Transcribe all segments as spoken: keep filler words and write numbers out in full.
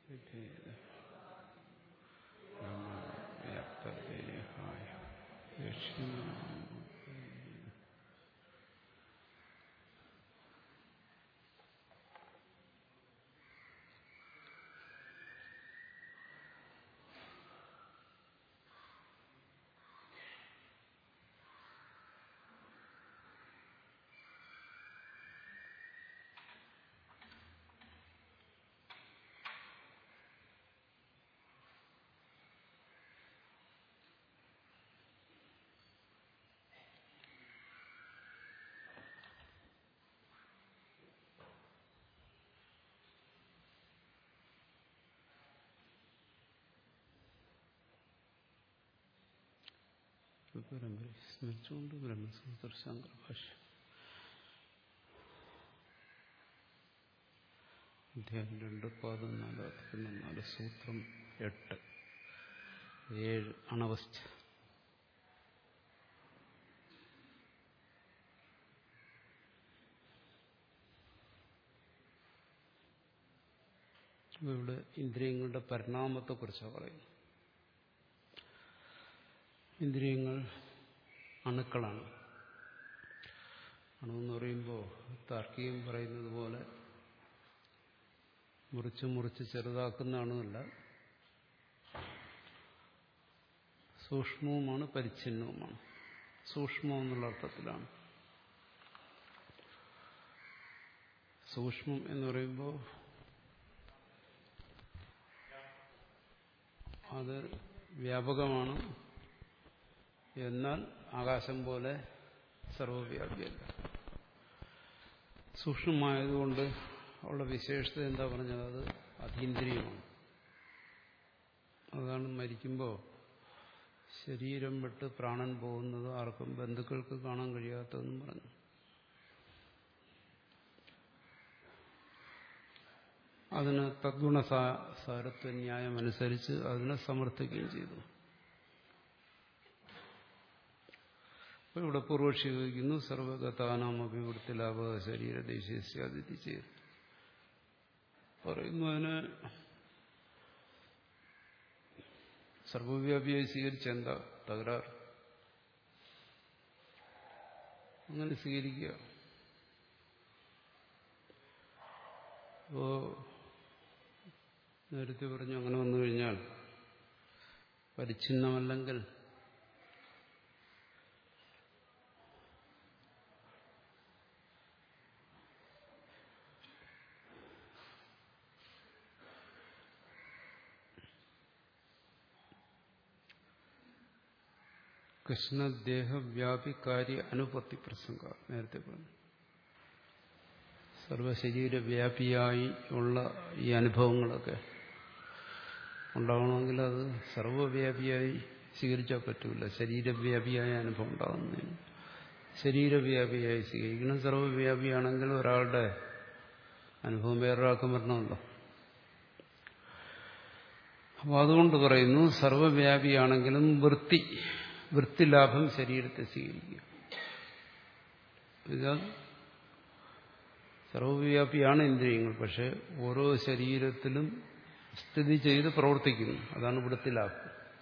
വ്യാപ്തദേഹായ ദക്ഷിണാമൂർത്തയേ പരമ്പര സ്മരിച്ചുകൊണ്ട് ബ്രഹ്മസൂത്ര ശാങ്കരഭാഷ്യം അധ്യായം രണ്ട് പാദം നാല് നാല് സൂത്രം എട്ട് ഏഴ് അണവസ്ഥ. ഇവിടെ ഇന്ദ്രിയങ്ങളുടെ പരിണാമത്തെക്കുറിച്ചാണ് പറയുന്നത്. ഇന്ദ്രിയങ്ങൾ അണുക്കളാണ്. അണുവെന്ന് പറയുമ്പോൾ താർക്കികം പറയുന്നത് പോലെ മുറിച്ച് മുറിച്ച് ചെറുതാക്കുന്ന അണുവല്ല, സൂക്ഷ്മവുമാണ് പരിച്ഛിന്നവുമാണ്. സൂക്ഷ്മം എന്നുള്ള അർത്ഥത്തിലാണ്. സൂക്ഷ്മം എന്ന് പറയുമ്പോൾ അത് വ്യാപകമാണ്, എന്നാൽ ആകാശം പോലെ സർവവ്യാപിയല്ല. സൂക്ഷ്മമായതുകൊണ്ട് ഉള്ള വിശേഷത എന്താ പറഞ്ഞത്? അത് അതീന്ദ്രിയമാണ്. അതാണ് മരിക്കുമ്പോൾ ശരീരം വിട്ട് പ്രാണൻ പോകുന്നത് ആർക്കും ബന്ധുക്കൾക്ക് കാണാൻ കഴിയാത്തതെന്നും പറഞ്ഞു. അതിന് തദ്ഗുണസാരത്വ ന്യായം അനുസരിച്ച് അതിനെ സമർത്ഥിക്കുകയും ചെയ്തു. ഇവിടെ പൂർവക്ഷി ഉപയോഗിക്കുന്നു സർവഗതാനാം അഭിവൃത്തി ലാഭ ശരീരദേശീയതി ചെയ്ത് പറയുന്നു. അതിന് സർവവ്യാപിയായി സ്വീകരിച്ച എന്താ തകരാറ്? അങ്ങനെ സ്വീകരിക്കുക. അപ്പോ നേരത്തെ പറഞ്ഞു അങ്ങനെ വന്നു കഴിഞ്ഞാൽ പരിച്ഛിന്നമല്ലെങ്കിൽ കൃഷ്ണദേഹവ്യാപി കാര്യ അനുപത്തി പ്രസംഗ നേരത്തെ പറഞ്ഞു. സർവശരീരവ്യാപിയായി ഉള്ള ഈ അനുഭവങ്ങളൊക്കെ ഉണ്ടാകണമെങ്കിൽ അത് സർവവ്യാപിയായി സ്വീകരിച്ചാൽ പറ്റൂല. ശരീരവ്യാപിയായ അനുഭവം ഉണ്ടാകുന്നതിന് ശരീരവ്യാപിയായി സ്വീകരിക്കണം. സർവവ്യാപിയാണെങ്കിൽ ഒരാളുടെ അനുഭവം വേറൊരാൾക്കും വരണമല്ലോ. അപ്പോൾ അതുകൊണ്ട് പറയുന്നു സർവവ്യാപിയാണെങ്കിലും വൃത്തി വൃത്തിലാഭം ശരീരത്തെ സ്വീകരിക്കുക. ഇതാ സർവവ്യാപിയാണ് ഇന്ദ്രിയങ്ങൾ, പക്ഷെ ഓരോ ശരീരത്തിലും സ്ഥിതി ചെയ്ത് പ്രവർത്തിക്കുന്നു. അതാണ് വൃത്തിലാഭം.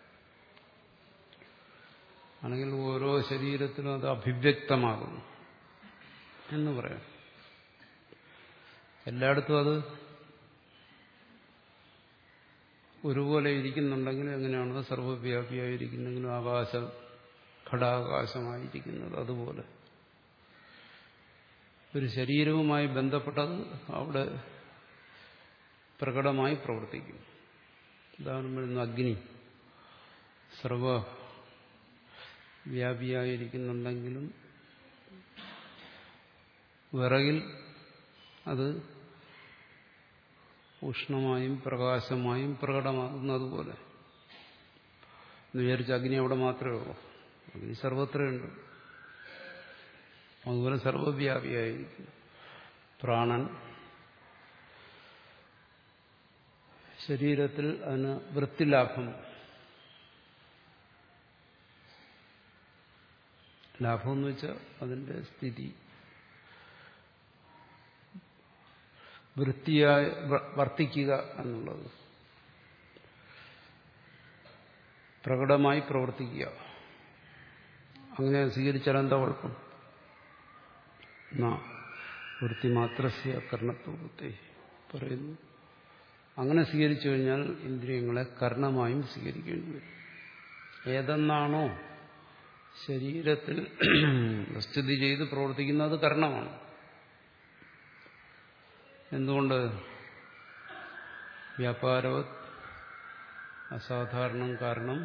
ആണെങ്കിൽ ഓരോ ശരീരത്തിലും അത് അഭിവ്യക്തമാകുന്നു എന്ന് പറയാം. എല്ലായിടത്തും അത് ഒരുപോലെ ഇരിക്കുന്നുണ്ടെങ്കിൽ എങ്ങനെയാണോ സർവവ്യാപിയായിരിക്കുന്നെങ്കിലും ആകാശം ഘടാകാശമായിരിക്കുന്നത് അതുപോലെ ഒരു ശരീരവുമായി ബന്ധപ്പെട്ടത് അവിടെ പ്രകടമായി പ്രവർത്തിക്കും. ഉദാഹരണം അഗ്നി സർവവ്യാപിയായിരിക്കുന്നുണ്ടെങ്കിലും വിറകിൽ അത് ഉഷ്ണമായും പ്രകാശമായും പ്രകടമാകുന്നതുപോലെ എന്ന് വിചാരിച്ച അഗ്നി അവിടെ മാത്രമേ ഉള്ളൂ. അഗ്നി സർവത്രയുണ്ട്. അതുപോലെ സർവവ്യാപിയായിരിക്കും പ്രാണൻ. ശരീരത്തിൽ അതിന് വൃത്തിലാഭം, ലാഭം എന്ന് വെച്ചാൽ അതിന്റെ സ്ഥിതി വൃത്തിയായി വർത്തിക്കുക എന്നുള്ളത്. പ്രകടമായി പ്രവർത്തിക്കുക. അങ്ങനെ സ്വീകരിച്ചാൽ എന്താ കുഴപ്പം? വൃത്തി മാത്രസ്യ കർണത്വത്തെ പറയുന്നു. അങ്ങനെ സ്വീകരിച്ചു കഴിഞ്ഞാൽ ഇന്ദ്രിയങ്ങളെ കർണമായും സ്വീകരിക്കേണ്ടി വരും. ഏതെന്നാണോ ശരീരത്തിൽ സ്ഥിതി ചെയ്ത് പ്രവർത്തിക്കുന്നത് കർണമാണ്. എന്തുകൊണ്ട്? വ്യാപാരവത് അസാധാരണം കാരണം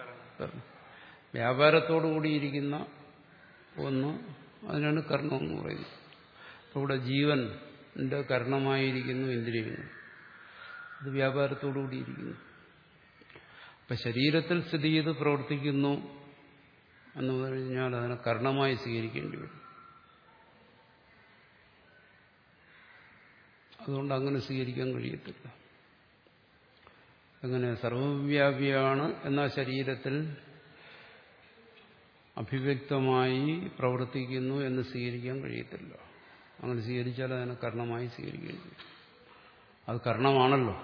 വ്യാപാരത്തോടുകൂടിയിരിക്കുന്ന ഒന്ന്, അതിനാണ് കർണം എന്ന് പറയുന്നത്. അപ്പോൾ ഇവിടെ ജീവന്റെ കർണമായിരിക്കുന്നു ഇന്ദ്രിയങ്ങൾ. അത് വ്യാപാരത്തോടുകൂടിയിരിക്കുന്നു. അപ്പം ശരീരത്തിൽ സ്ഥിതി ചെയ്ത് പ്രവർത്തിക്കുന്നു എന്ന് പറഞ്ഞാൽ അതിനെ കർണമായി സ്വീകരിക്കേണ്ടി വരും. അതുകൊണ്ട് അങ്ങനെ സ്വീകരിക്കാൻ കഴിയത്തില്ല. അങ്ങനെ സർവവ്യാപിയാണ് എന്ന ശരീരത്തിൽ അഭിവ്യക്തമായി പ്രവർത്തിക്കുന്നു എന്ന് സ്വീകരിക്കാൻ കഴിയത്തില്ല. അങ്ങനെ സ്വീകരിച്ചാൽ അതിനെ കർണമായി സ്വീകരിക്കേണ്ടി വരും. അത് കർണമാണല്ലോ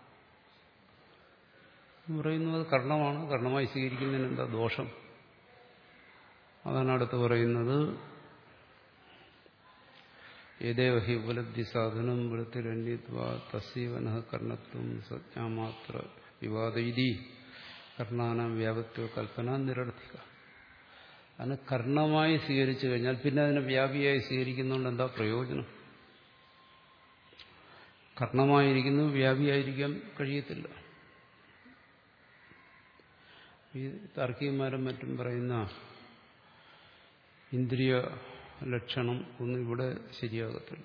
എന്ന് പറയുന്നത്. കർണമാണ്. കർണമായി സ്വീകരിക്കുന്നതിന് എന്താ ദോഷം? അതാണ് അടുത്ത് പറയുന്നത്. ഏതേവ ഹി ഉപലബ്ധി സാധനം വൃത്തിരന്യത്വാ തസ്യവനഃ കർണത്വം സജ്ഞാമാത്ര വിവാദൈതി കർണാനാം വ്യാപത്വ കൽപ്പന നിരർത്ഥിക. അതിനെ കർണമായി സ്വീകരിച്ചു കഴിഞ്ഞാൽ പിന്നെ അതിനെ വ്യാപിയായി സ്വീകരിക്കുന്നതുകൊണ്ട് എന്താ പ്രയോജനം? കർണമായിരിക്കുന്നു, വ്യാപിയായിരിക്കാൻ കഴിയത്തില്ല. ഈ താർക്കികന്മാരും മറ്റും പറയുന്ന ഇന്ദ്രിയ ലക്ഷണം ഒന്നും ഇവിടെ ശരിയാകത്തില്ല.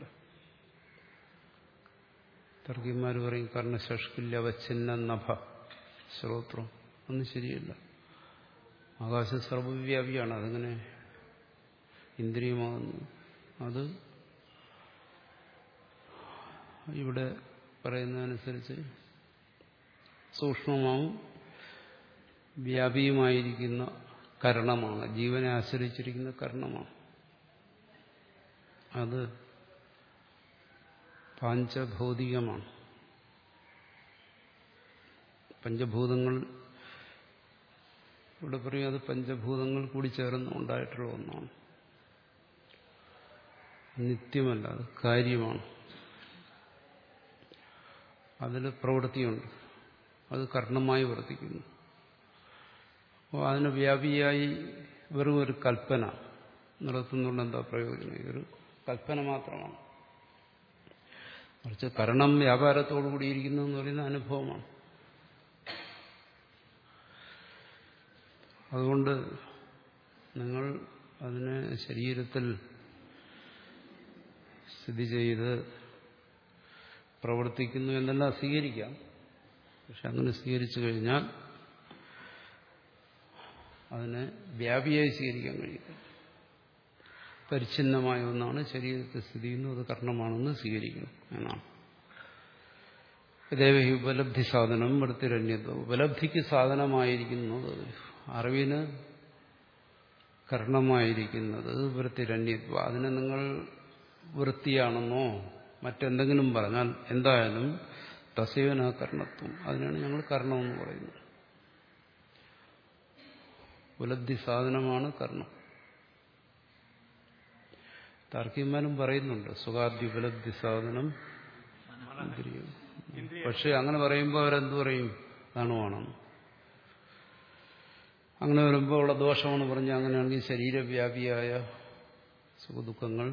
താർക്കികന്മാർ പറയും കർണശഷ്കില്യ അവച്ഛിന്ന നഭ ശ്രോത്രം ഒന്നും ശരിയല്ല. ആകാശം സർവവ്യാപിയാണ്. അതങ്ങനെ ഇന്ദ്രിയമാകുന്നു. അത് ഇവിടെ പറയുന്നതനുസരിച്ച് സൂക്ഷ്മമാവും വ്യാപിയുമായിരിക്കുന്ന കരണമാണ്. ജീവനെ ആശ്രയിച്ചിരിക്കുന്ന കരണമാണ്. അത് പാഞ്ചഭൗതികമാണ്. പഞ്ചഭൂതങ്ങൾ ഇവിടെ പറയും അത് പഞ്ചഭൂതങ്ങൾ കൂടി ചേർന്ന് ഉണ്ടായിട്ടുള്ള ഒന്നാണ്. നിത്യമല്ല, അത് കാര്യമാണ്. അതിൽ പ്രവൃത്തിയുണ്ട്. അത് കർണമായി വർത്തിക്കുന്നു. അപ്പോൾ അതിന് വ്യാപിയായി വെറും ഒരു കൽപ്പന നടത്തുന്നുണ്ട്. എന്താ പ്രയോജനം? ഇതൊരു കൽപ്പന മാത്രമാണ്. മറിച്ച് കരണം വ്യാപാരത്തോടു കൂടിയിരിക്കുന്നു എന്ന് പറയുന്ന അനുഭവമാണ്. അതുകൊണ്ട് നിങ്ങൾ അതിനെ ശരീരത്തിൽ സ്ഥിതി ചെയ്ത് പ്രവർത്തിക്കുന്നു എന്നെല്ലാം സ്വീകരിക്കാം. പക്ഷെ അങ്ങനെ സ്വീകരിച്ചു കഴിഞ്ഞാൽ അതിനെ വ്യാപിയായി സ്വീകരിക്കാൻ കഴിയും. പരിച്ഛിന്നമായ ഒന്നാണ് ശരീരത്തിൽ സ്ഥിതി ചെയ്യുന്നത്, അത് കർണമാണെന്ന് സ്വീകരിക്കണം എന്നാണ്. ഇതേവ ഉപലബ്ധി സാധനം വൃത്തിരന്യത്വം. ഉപലബ്ധിക്ക് സാധനമായിരിക്കുന്നത്, അറിവിന് കർണമായിരിക്കുന്നത് വൃത്തിരന്യത്വം. അതിനെ നിങ്ങൾ വൃത്തിയാണെന്നോ മറ്റെന്തെങ്കിലും പറഞ്ഞാൽ എന്തായാലും തസേവന കർണത്വം. അതിനാണ് ഞങ്ങൾ കർണമെന്ന് പറയുന്നത്. ഉപലബ്ധി സാധനമാണ് കർണം. താർക്കികന്മാരും പറയുന്നുണ്ട് സുഖാദ്യ ഉപലബ്ധി സാധനം ഇന്ദ്രിയം. പക്ഷെ അങ്ങനെ പറയുമ്പോൾ അവരെന്ത് പറയും? അണുവാണെന്ന്. അങ്ങനെ വരുമ്പോൾ ഉള്ള ദോഷമെന്ന് പറഞ്ഞാൽ അങ്ങനെയാണെങ്കിൽ ശരീരവ്യാപിയായ സുഖദുഃഖങ്ങൾ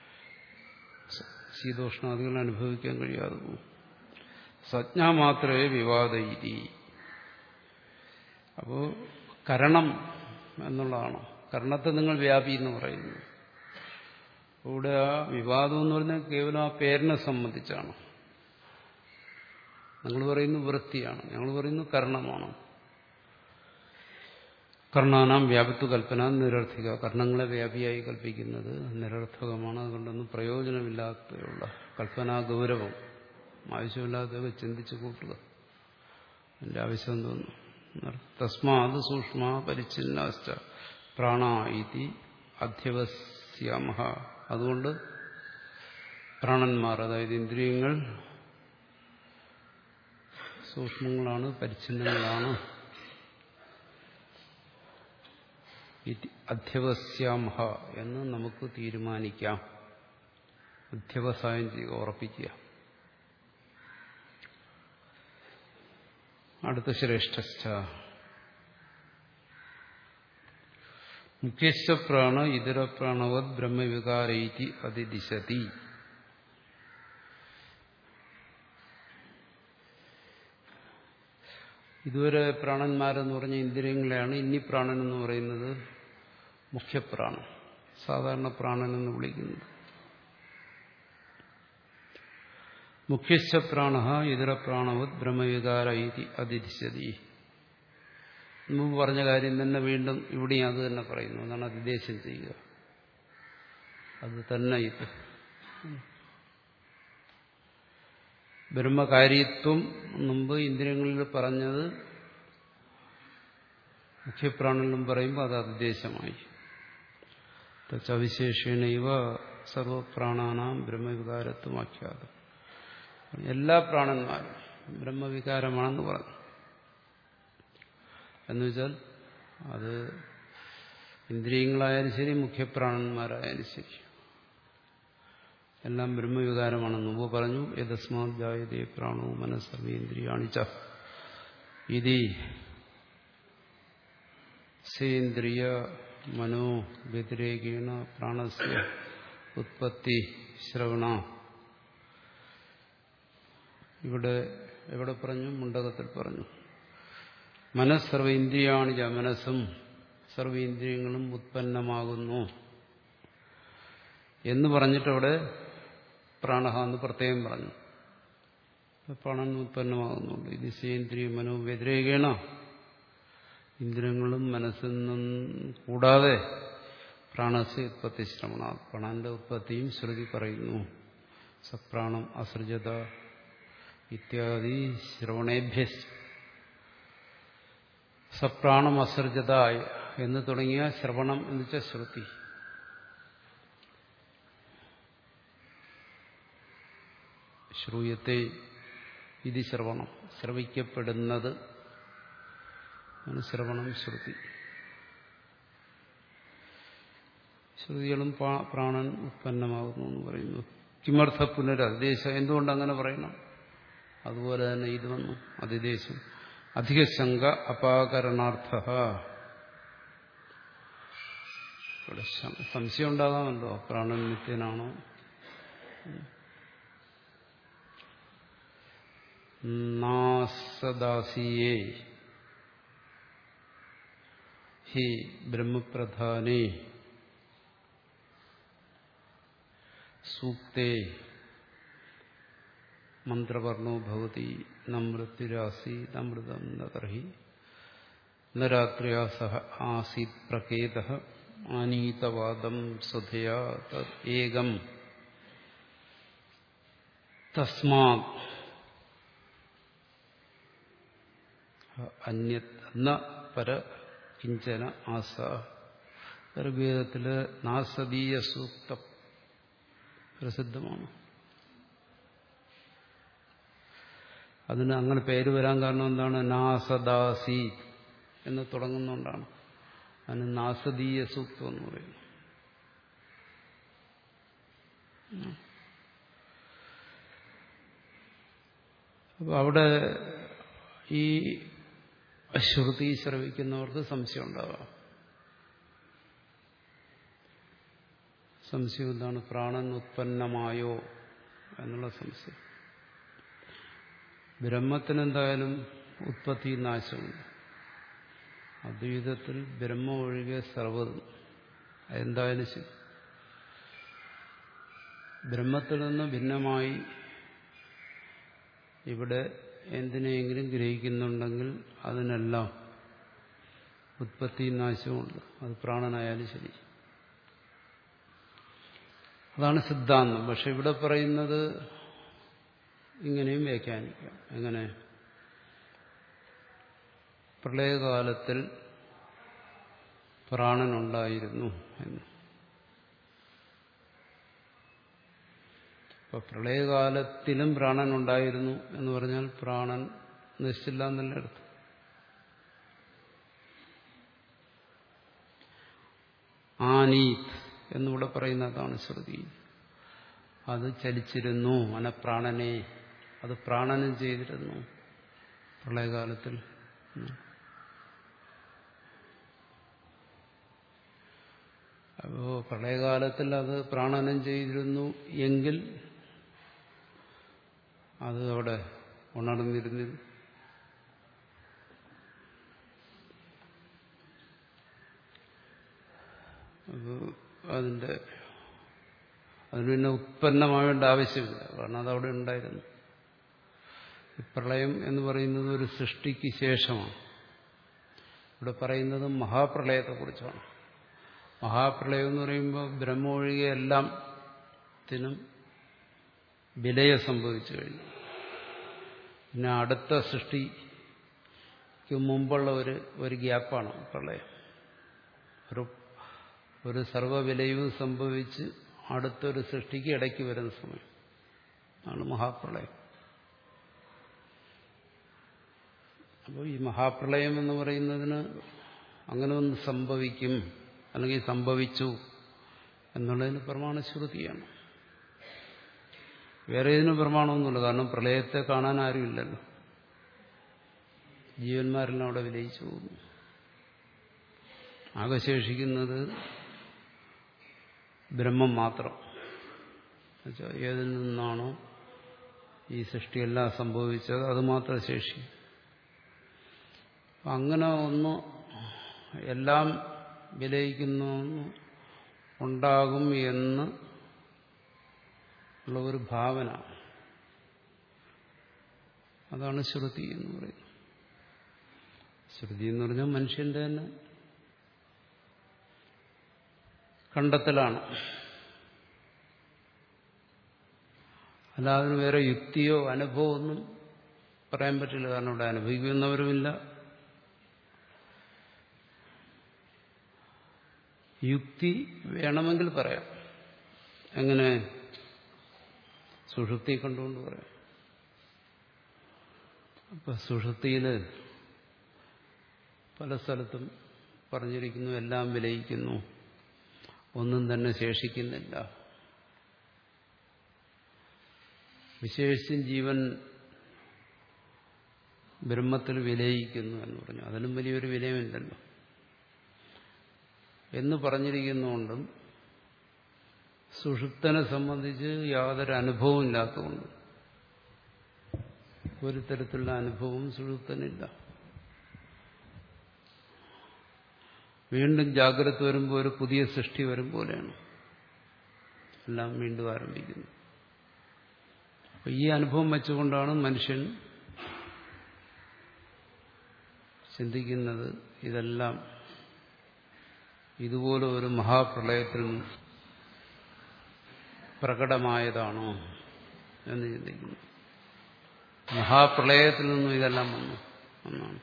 ശീതോഷ്ണാദികൾ അനുഭവിക്കാൻ കഴിയാതെ പോകും. സജ്ഞാ മാത്രമേ വിവാദയിരി. അപ്പോൾ കരണം എന്നുള്ളതാണ്. കർണത്തെ നിങ്ങൾ വ്യാപി എന്ന് പറയുന്നു. ഇവിടെ ആ വിവാദം എന്ന് പറഞ്ഞാൽ കേവലം ആ പേരിനെ സംബന്ധിച്ചാണ്. നിങ്ങൾ പറയുന്നു വൃത്തിയാണ്, ഞങ്ങൾ പറയുന്നു കർണമാണ്. കർണാനാം വ്യാപത്വ കൽപ്പന നിരർത്ഥിക. കർണങ്ങളെ വ്യാപിയായി കൽപ്പിക്കുന്നത് നിരർത്ഥകമാണ്. അതുകൊണ്ടൊന്നും പ്രയോജനമില്ലാത്തയുള്ള കൽപ്പനാ ഗൗരവം, ആവശ്യമില്ലാത്തതൊക്കെ ചിന്തിച്ചു കൂട്ടുക. അതിൻ്റെ ആവശ്യം തോന്നുന്നു. തസ്മാത് സൂക്ഷ്മ പരിച്ഛിന്നാശ്ച പ്രാണ ഇതി അധ്യവസ്യാമഹ. അതുകൊണ്ട് പ്രാണന്മാർ, അതായത് ഇന്ദ്രിയങ്ങൾ സൂക്ഷ്മങ്ങളാണ്, പരിച്ഛിന്നങ്ങളാണ് അധ്യവസ്യാംഹ എന്ന് നമുക്ക് തീരുമാനിക്കാം. അധ്യവസായം ചെയ്യുക, ഉറപ്പിക്കുക. അടുത്ത ശ്രേഷ്ഠസ്ഥ മുഖ്യശ്ച പ്രാണ ഇതര പ്രാണവത് ബ്രഹ്മവികാരൈതി അതിദിശതി. ഇതുവരെ പ്രാണന്മാരെന്ന് പറഞ്ഞ ഇന്ദ്രിയങ്ങളെയാണ്. ഇനി പ്രാണൻ എന്ന് പറയുന്നത് മുഖ്യപ്രാണൻ, സാധാരണ പ്രാണൻ എന്ന് വിളിക്കുന്നത്. മുഖ്യശ്ച പ്രാണ ഇതര പ്രാണവത് ബ്രഹ്മവികാരൈതി അതിദിശതി. മുമ്പ് പറഞ്ഞ കാര്യം തന്നെ വീണ്ടും ഇവിടെയും അത് തന്നെ പറയുന്നു. അതാണ് അതിദേശം ചെയ്യുക. അത് തന്നെ ഇത് ബ്രഹ്മകാര്യത്വം മുമ്പ് ഇന്ദ്രിയങ്ങളിൽ പറഞ്ഞത് മുഖ്യപ്രാണനിലും പറയുമ്പോൾ അത് അതിദേശമായി. തവിശേഷേണ ഇവ സർവപ്രാണാനാം ബ്രഹ്മവികാരത്വമാഖ്യാതം. എല്ലാ പ്രാണന്മാരും ബ്രഹ്മവികാരമാണെന്ന് പറഞ്ഞു. എന്നുവെച്ചാൽ അത് ഇന്ദ്രിയങ്ങളായാലും ശരി, മുഖ്യപ്രാണന്മാരായാലും ശരി, എല്ലാം ബ്രഹ്മവികാരമാണെന്ന് മുമ്പ് പറഞ്ഞു. യദസ്മാത് ജായതേ പ്രാണോ മനസ്സർവേന്ദ്രിയാണി ച ഇതി സേന്ദ്രിയ മനോ വ്യതിരേകേണ പ്രാണസ്യ ഉത്പത്തി ശ്രവണ. ഇവിടെ എവിടെ പറഞ്ഞു? മുണ്ടകത്തിൽ പറഞ്ഞു. മനസ്സ് സർവേന്ദ്രിയാണിജ, മനസ്സും സർവേന്ദ്രിയങ്ങളും ഉത്പന്നമാകുന്നു എന്ന് പറഞ്ഞിട്ടവിടെ പ്രാണഹ എന്ന് പ്രത്യേകം പറഞ്ഞു. പ്രാണൻ ഉത്പന്നമാകുന്നുണ്ട്. ഇത് സേന്ദ്രിയ മനോ വ്യതിരേകേണ, ഇന്ദ്രിയങ്ങളും മനസ്സിൽ നിന്നും കൂടാതെ പ്രാണസ്യ ഉത്പത്തി ശ്രവണ, പ്രാണന്റെ ഉത്പത്തിയും ശ്രുതി പറയുന്നു. സപ്രാണം അസൃജത ഇത്യാദി ശ്രവണേഭ്യ സപ്രാണം അസൃജത എന്ന് തുടങ്ങിയ ശ്രവണം എന്ന് വെച്ചാൽ ശ്രുതി. ശ്രൂയത്തെ ഇത് ശ്രവണം, ശ്രവിക്കപ്പെടുന്നത് ശ്രവണം ശ്രുതി. ശ്രുതികളും പ്രാണൻ ഉത്പന്നമാകുന്നു എന്ന് പറയുന്നു. കിമർത്ഥ പുനരധിദേശം, എന്തുകൊണ്ട് അങ്ങനെ പറയണം? അതുപോലെ തന്നെ ഇത് വന്നു അതിദേശം. അധിക ശങ്ക അപാകരണാർത്ഥ. ഇവിടെ സംശയം ഉണ്ടാകാമല്ലോ, പ്രാണൻ നിത്യനാണോ? നാസദാസിയേ ഹി ബ്രഹ്മപ്രധാനേ സൂക്തേ മന്ത്രവർണോ ഭവതി നമൃത്യുരാസി നമൃതം നർഹി നരാത്രിയാ സഹ ആസീത് പ്രകേതഃ ആനീതവാദം സ്വധയാ തേകം തസ്മാത് അന്യത് ന പര കിഞ്ചന ആസ. ഋഗ്വേദത്തില് നാസദീയ സൂക്തം പ്രസിദ്ധമാണ്. അതിന് അങ്ങനെ പേര് വരാൻ കാരണം എന്താണ്? നാസദാസി എന്ന് തുടങ്ങുന്നതുകൊണ്ടാണ് അതിന് നാസദീയ സൂക്തം എന്ന് പറയുന്നു. അപ്പൊ അവിടെ ഈ ശ്രുതി ശ്രവിക്കുന്നവർക്ക് സംശയം ഉണ്ടാകാം. സംശയം എന്താണ്? പ്രാണൻ ഉത്പന്നമായോ എന്നുള്ള സംശയം. ബ്രഹ്മത്തിനെന്തായാലും ഉത്പത്തി നാശമുണ്ട്. അദ്വൈതത്തിൽ ബ്രഹ്മം ഒഴികെ സർവ്വതും എന്തായാലും ശരി. ബ്രഹ്മത്തിൽ നിന്ന് ഭിന്നമായി ഇവിടെ എന്തിനെങ്കിലും ഗ്രഹിക്കുന്നുണ്ടെങ്കിൽ അതിനെല്ലാം ഉത്പത്തി നാശമുണ്ട്. അത് പ്രാണനായാലും ശരി. അതാണ് സിദ്ധാന്തം. പക്ഷെ ഇവിടെ പറയുന്നത് ഇങ്ങനെയും വ്യാഖ്യാനിക്കാം. എങ്ങനെ? പ്രളയകാലത്തിൽ പ്രാണനുണ്ടായിരുന്നു എന്ന്. അപ്പൊ പ്രളയകാലത്തിലും പ്രാണനുണ്ടായിരുന്നു എന്ന് പറഞ്ഞാൽ പ്രാണൻ നശിച്ചില്ല എന്നല്ല അർത്ഥം. ആനീത് എന്നിവിടെ പറയുന്നതാണ് ശ്രുതി. അത് ചലിച്ചിരുന്നു, മനഃപ്രാണനെ, അത് പ്രാണനം ചെയ്തിരുന്നു പ്രളയകാലത്തിൽ. അപ്പോ പ്രളയകാലത്തിൽ അത് പ്രാണനം ചെയ്തിരുന്നു എങ്കിൽ അത് അവിടെ ഉണർന്നിരുന്നിരുന്നു. അപ്പോൾ അതിൻ്റെ അതിന് പിന്നെ ഉത്പന്നമാവേണ്ട ആവശ്യമില്ല, കാരണം അതവിടെ ഉണ്ടായിരുന്നു. പ്രളയം എന്ന് പറയുന്നത് ഒരു സൃഷ്ടിക്ക് ശേഷമാണ്. ഇവിടെ പറയുന്നത് മഹാപ്രളയത്തെക്കുറിച്ചാണ്. മഹാപ്രളയം എന്ന് പറയുമ്പോൾ ബ്രഹ്മ ഒഴികെ എല്ലാത്തിനും വിലയം സംഭവിച്ചു കഴിഞ്ഞു. പിന്നെ അടുത്ത സൃഷ്ടിക്ക് മുമ്പുള്ള ഒരു ഒരു ഗ്യാപ്പാണ് പ്രളയം. ഒരു ഒരു സർവ്വവിലയവും സംഭവിച്ച് അടുത്തൊരു സൃഷ്ടിക്ക് ഇടയ്ക്ക് വരുന്ന സമയം ആണ് മഹാപ്രളയം. അപ്പോൾ ഈ മഹാപ്രളയം എന്ന് പറയുന്നതിന് അങ്ങനെ ഒന്ന് സംഭവിക്കും അല്ലെങ്കിൽ സംഭവിച്ചു എന്നുള്ളതിന് പ്രമാണശ്രുതിയാണ്. വേറെ ഇതിന് പ്രമാണമൊന്നുമില്ല, കാരണം പ്രളയത്തെ കാണാൻ ആരുമില്ലല്ലോ. ജീവന്മാരെല്ലാം അവിടെ വിലയിച്ചു പോകുന്നു. ആകെ ശേഷിക്കുന്നത് ബ്രഹ്മം മാത്രം. എന്നുവെച്ചാൽ ഏതിൽ നിന്നാണോ ഈ സൃഷ്ടിയെല്ലാം സംഭവിച്ചത് അത് മാത്രം ശേഷിക്കും. അങ്ങനെ ഒന്ന് എല്ലാം വിലയിക്കുന്നു ഉണ്ടാകും എന്ന് ഉള്ള ഒരു ഭാവന, അതാണ് ശ്രുതി എന്ന് പറയുന്നത്. ശ്രുതി എന്ന് പറഞ്ഞാൽ മനുഷ്യന്റെ തന്നെ കണ്ടെത്തലാണ്. അല്ലാതെ വേറെ യുക്തിയോ അനുഭവമോ ഒന്നും പറയാൻ പറ്റില്ല, കാരണം ഇവിടെ അനുഭവിക്കുന്നവരുമില്ല. യുക്തി വേണമെങ്കിൽ പറയാം. എങ്ങനെ? സുഷുപ്തി കണ്ടുകൊണ്ട് പറയാം. അപ്പൊ സുഷുപ്തിയിൽ പല സ്ഥലത്തും പറഞ്ഞിരിക്കുന്നു എല്ലാം വിലയിക്കുന്നു, ഒന്നും തന്നെ ശേഷിക്കുന്നില്ല. വിശേഷിച്ചും ജീവൻ ബ്രഹ്മത്തിൽ വിലയിക്കുന്നു എന്ന് പറഞ്ഞു. അതിലും വലിയൊരു വിലയമില്ലല്ലോ എന്ന് പറഞ്ഞിരിക്കുന്നുകൊണ്ടും സുഷുപ്തനെ സംബന്ധിച്ച് യാതൊരു അനുഭവവും ഇല്ലാത്തതുകൊണ്ട് ഒരു തരത്തിലുള്ള അനുഭവം സുഷുപ്തനില്ല. വീണ്ടും ജാഗ്രത വരുമ്പോൾ ഒരു പുതിയ സൃഷ്ടി വരും പോലെയാണ് എല്ലാം വീണ്ടും ആരംഭിക്കുന്നത്. അപ്പൊ ഈ അനുഭവം വെച്ചുകൊണ്ടാണ് മനുഷ്യൻ ചിന്തിക്കുന്നത് ഇതെല്ലാം ഇതുപോലെ ഒരു മഹാപ്രളയത്തിൽ പ്രകടമായതാണോ എന്ന് ചിന്തിക്കുന്നു. മഹാപ്രളയത്തിൽ നിന്നും ഇതെല്ലാം വന്നു എന്നാണ്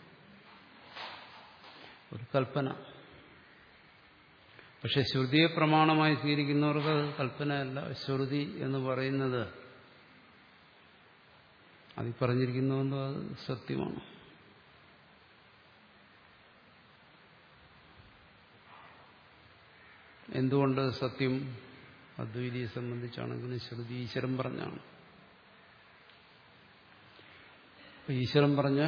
ഒരു കൽപ്പന. പക്ഷെ ശ്രുതിയെ പ്രമാണമായി സ്വീകരിക്കുന്നവർക്ക് അത് കൽപ്പനയല്ല. ശ്രുതി എന്ന് പറയുന്നത് അതിൽ പറഞ്ഞിരിക്കുന്നുവെന്നോ അത് സത്യമാണ്. എന്തുകൊണ്ട് സത്യം? അദ്വൈതിയെ സംബന്ധിച്ചാണെങ്കിലും ശ്രുതി ഈശ്വരൻ പറഞ്ഞാണ്. ഈശ്വരൻ പറഞ്ഞ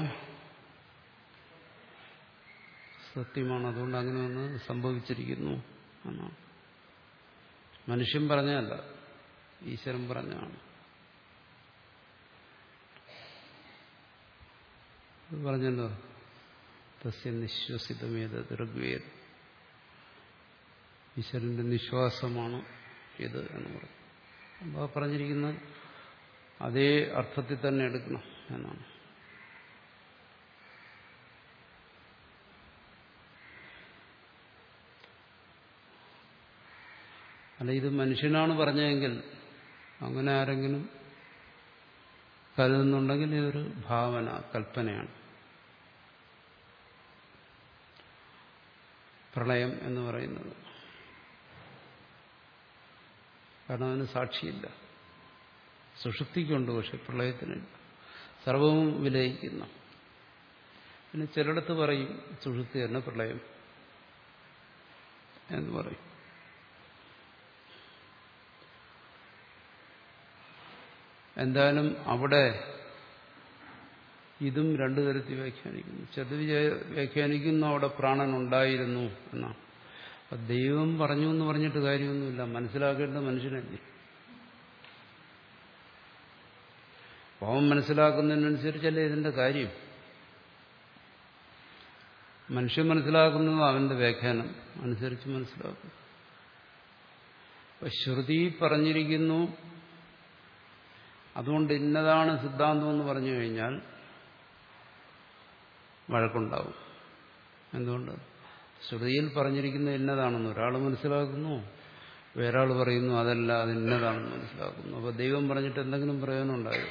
സത്യമാണ്, അതുകൊണ്ട് അങ്ങനെ ഒന്ന് സംഭവിച്ചിരിക്കുന്നു എന്നാണ്. മനുഷ്യൻ പറഞ്ഞല്ല, ഈശ്വരൻ പറഞ്ഞാണ്. പറഞ്ഞല്ലോ തസ്യ നിശ്വസിതമേത് ഋഗ്വേദം, ഈശ്വരന്റെ നിശ്വാസമാണ് ഇത് എന്ന് പറയും. അപ്പോൾ പറഞ്ഞിരിക്കുന്നത് അതേ അർത്ഥത്തിൽ തന്നെ എടുക്കണം എന്നാണ്. അല്ല, ഇത് മനുഷ്യനാണ് പറഞ്ഞതെങ്കിൽ അങ്ങനെ ആരെങ്കിലും കരുതുന്നുണ്ടെങ്കിൽ ഇതൊരു ഭാവന, കൽപ്പനയാണ്. പ്രളയം എന്ന് പറയുന്നത് കാരണം അതിന് സാക്ഷിയില്ല. സുഷുപ്തിക്കുണ്ട്, പക്ഷെ പ്രളയത്തിനില്ല. സർവവും വിലയിക്കുന്ന. പിന്നെ ചിലയിടത്ത് പറയും സുഷുപ്തി തന്നെ പ്രളയം എന്ന് പറയും. എന്തായാലും അവിടെ ഇതും രണ്ടു തരത്തിൽ വ്യാഖ്യാനിക്കുന്നു. ചിലത് വ്യാഖ്യാനിക്കുന്നു അവിടെ പ്രാണൻ ഉണ്ടായിരുന്നു എന്നാണ്. അപ്പൊ ദൈവം പറഞ്ഞു എന്ന് പറഞ്ഞിട്ട് കാര്യമൊന്നുമില്ല, മനസ്സിലാക്കേണ്ടത് മനുഷ്യനല്ലേ. അവൻ മനസ്സിലാക്കുന്നതിനനുസരിച്ചല്ലേ ഇതിന്റെ കാര്യം. മനുഷ്യൻ മനസ്സിലാക്കുന്നത് അവന്റെ വ്യാഖ്യാനം അനുസരിച്ച് മനസ്സിലാക്കും. അപ്പൊ ശ്രുതി പറഞ്ഞിരിക്കുന്നു, അതുകൊണ്ട് ഇന്നതാണ് സിദ്ധാന്തം എന്ന് പറഞ്ഞു കഴിഞ്ഞാൽ വഴക്കുണ്ടാവും. എന്തുകൊണ്ട്? ശ്രുതിയിൽ പറഞ്ഞിരിക്കുന്നത് ഇന്നതാണെന്ന് ഒരാൾ മനസ്സിലാക്കുന്നു, വേറൊരാൾ പറയുന്നു അതല്ല അത് ഇന്നതാണെന്ന് മനസ്സിലാക്കുന്നു. അപ്പോൾ ദൈവം പറഞ്ഞിട്ട് എന്തെങ്കിലും പ്രയോജനം ഉണ്ടായോ?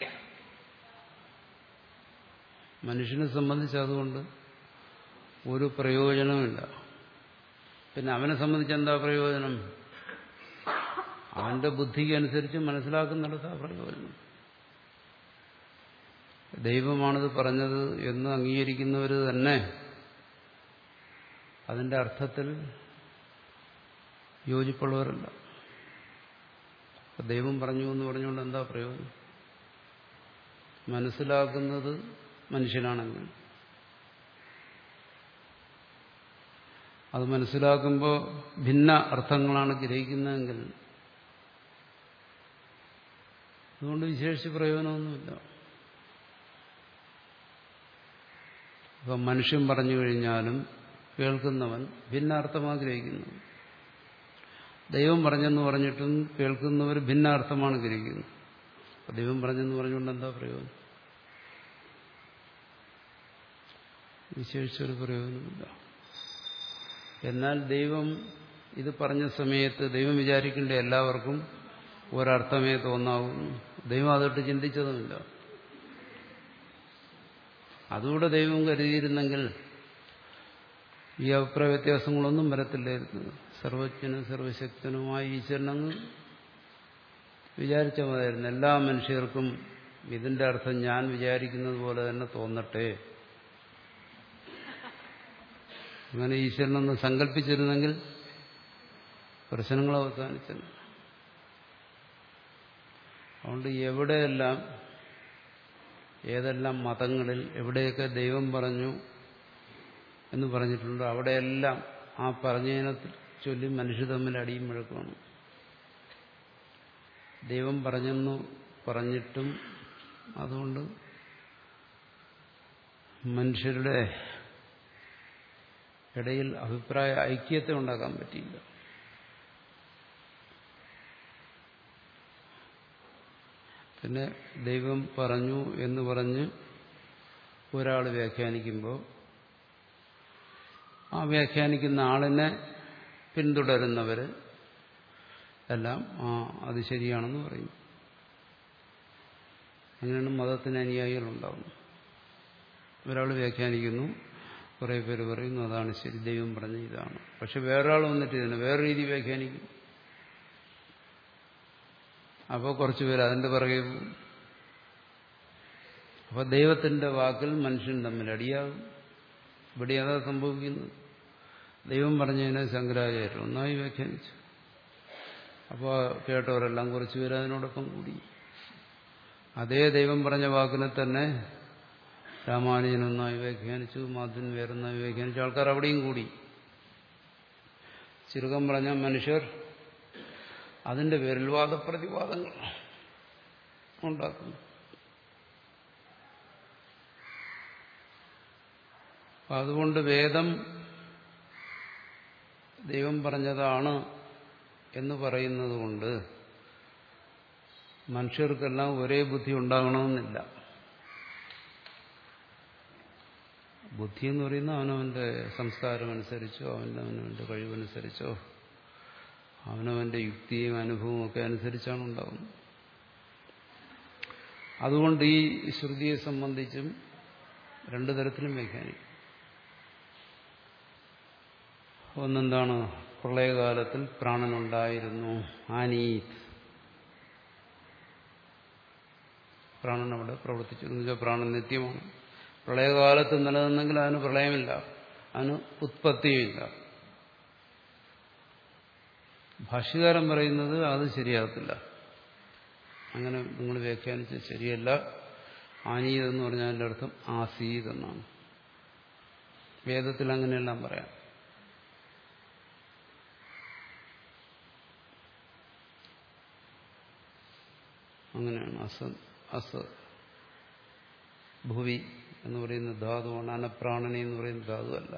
മനുഷ്യനെ സംബന്ധിച്ച് അതുകൊണ്ട് ഒരു പ്രയോജനമില്ല. പിന്നെ അവനെ സംബന്ധിച്ച് എന്താ പ്രയോജനം? അവന്റെ ബുദ്ധിക്ക് അനുസരിച്ച് മനസ്സിലാക്കുന്നിടത്താ പ്രയോജനം. ദൈവമാണിത് പറഞ്ഞത് എന്ന് അംഗീകരിക്കുന്നവർ തന്നെ അതിന്റെ അർത്ഥത്തിൽ യോജിപ്പുള്ളവരല്ല. ദൈവം പറഞ്ഞു എന്ന് പറഞ്ഞുകൊണ്ട് എന്താ പ്രയോജനം? മനസ്സിലാക്കുന്നത് മനുഷ്യനാണെങ്കിൽ അത് മനസ്സിലാക്കുമ്പോൾ ഭിന്ന അർത്ഥങ്ങളാണ് ഗ്രഹിക്കുന്നതെങ്കിൽ അതുകൊണ്ട് വിശേഷിച്ച് പ്രയോജനമൊന്നുമില്ല. ഇപ്പം മനുഷ്യൻ പറഞ്ഞു കഴിഞ്ഞാലും കേൾക്കുന്നവൻ ഭിന്നാർത്ഥമാണ് ഗ്രഹിക്കുന്നത്. ദൈവം പറഞ്ഞെന്ന് പറഞ്ഞിട്ടും കേൾക്കുന്നവർ ഭിന്നാർത്ഥമാണ് ഗ്രഹിക്കുന്നത്. അപ്പം ദൈവം പറഞ്ഞെന്ന് പറഞ്ഞുകൊണ്ട് എന്താ പ്രയോജനം? വിശേഷിച്ചൊരു പ്രയോജനമില്ല. എന്നാൽ ദൈവം ഇത് പറഞ്ഞ സമയത്ത് ദൈവം വിചാരിക്കേണ്ട എല്ലാവർക്കും ഒരർത്ഥമേ തോന്നാവുന്നു. ദൈവം അതൊട്ട് ചിന്തിച്ചതുമില്ല. അതുകൂടെ ദൈവം കരുതിയിരുന്നെങ്കിൽ ഈ അഭിപ്രായ വ്യത്യാസങ്ങളൊന്നും വരത്തില്ലായിരുന്നു. സർവജ്ഞനും സർവശക്തനുമായ ഈശ്വരനെന്ന് വിചാരിച്ച മതിയായിരുന്നു. എല്ലാ മനുഷ്യർക്കും ഇതിന്റെ അർത്ഥം ഞാൻ വിചാരിക്കുന്നത് പോലെ തന്നെ തോന്നട്ടെ, അങ്ങനെ ഈശ്വരനൊന്ന് സങ്കല്പിച്ചിരുന്നെങ്കിൽ പ്രശ്നങ്ങൾ അവസാനിച്ചത്. അതുകൊണ്ട് എവിടെയെല്ലാം ഏതെല്ലാം മതങ്ങളിൽ എവിടെയൊക്കെ ദൈവം പറഞ്ഞു എന്ന് പറഞ്ഞിട്ടുണ്ടോ അവിടെയെല്ലാം ആ പറഞ്ഞതിനെ ചൊല്ലി മനുഷ്യർ തമ്മിൽ അടിയും വഴക്കുമാണ്. ദൈവം പറഞ്ഞെന്നു പറഞ്ഞിട്ടും അതുകൊണ്ട് മനുഷ്യരുടെ ഇടയിൽ അഭിപ്രായ ഐക്യത്തെ ഉണ്ടാക്കാൻ പറ്റിയില്ല. പിന്നെ ദൈവം പറഞ്ഞു എന്ന് പറഞ്ഞ് ഒരാൾ വ്യാഖ്യാനിക്കുമ്പോൾ ആ വ്യാഖ്യാനിക്കുന്ന ആളിനെ പിന്തുടരുന്നവർ എല്ലാം ആ അത് ശരിയാണെന്ന് പറയും. അങ്ങനെയാണ് മതത്തിന് അനുയായികളുണ്ടാവുന്നത്. ഒരാൾ വ്യാഖ്യാനിക്കുന്നു, കുറേ പേര് പറയുന്നു അതാണ് ശരി, ദൈവം പറഞ്ഞ ഇതാണ്. പക്ഷെ വേറൊരാൾ വന്നിട്ട് ഇതിനെ വേറെ രീതി വ്യാഖ്യാനിക്കും. അപ്പോൾ കുറച്ചു പേര് അതിന്റെ പിറകെ പോകും. അപ്പോൾ ദൈവത്തിന്റെ വാക്കിൽ മനുഷ്യൻ തമ്മിൽ അടിയാകും. ഇവിടെ അതാ സംഭവിക്കുന്നത്. ദൈവം പറഞ്ഞതിനെ ശങ്കരാചാര്യർ ഒന്നായി വ്യാഖ്യാനിച്ചു. അപ്പോൾ കേട്ടവരെല്ലാം കുറച്ചു പേര് അതിനോടൊപ്പം കൂടി. അതേ ദൈവം പറഞ്ഞ വാക്കിനെ തന്നെ രാമാനുജൻ ഒന്നായി വ്യാഖ്യാനിച്ചു, മാധവൻ വേറൊന്നായി വ്യാഖ്യാനിച്ചു. ആൾക്കാർ അവിടെയും കൂടി. ചുരുക്കം പറഞ്ഞ മനുഷ്യർ അതിന്റെ പേരിൽ വാദപ്രതിവാദങ്ങൾ ഉണ്ടാക്കുന്നു. അതുകൊണ്ട് വേദം ദൈവം പറഞ്ഞതാണ് എന്ന് പറയുന്നത് കൊണ്ട് മനുഷ്യർക്കെല്ലാം ഒരേ ബുദ്ധി ഉണ്ടാകണമെന്നില്ല. ബുദ്ധി എന്ന് പറയുന്നത് അവനവന്റെ സംസ്കാരമനുസരിച്ചോ അവനവന്റെ കഴിവനുസരിച്ചോ അവനവന്റെ യുക്തിയും അനുഭവവും ഒക്കെ അനുസരിച്ചാണ് ഉണ്ടാകുന്നത്. അതുകൊണ്ട് ഈ ശ്രുതിയെ സംബന്ധിച്ചും രണ്ടു തരത്തിലും വ്യാഖ്യാനിക്കും. ഒന്നെന്താണ്? പ്രളയകാലത്തിൽ പ്രാണനുണ്ടായിരുന്നു. ആനീത്, പ്രാണൻ അവിടെ പ്രവർത്തിച്ചു എന്ന് വെച്ചാൽ പ്രാണൻ നിത്യമാണ്. പ്രളയകാലത്ത് നിലനിന്നെങ്കിൽ അതിന് പ്രളയമില്ല, അതിന് ഉത്പത്തിയുമില്ല. ഭാഷ്യകാരൻ പറയുന്നത് അത് ശരിയാകത്തില്ല. അങ്ങനെ നിങ്ങൾ വ്യാഖ്യാനിച്ച് ശരിയല്ല. ആനീത് എന്ന് പറഞ്ഞാൽ അതിൻ്റെ അർത്ഥം ആസീത് എന്നാണ്. വേദത്തിൽ അങ്ങനെയെല്ലാം പറയാം. അങ്ങനെയാണ്. അസ അസ ഭുവി എന്ന് പറയുന്ന ധാതുവാണ്. അനപ്രാണനെ എന്ന് പറയുന്ന ധാതുവല്ല.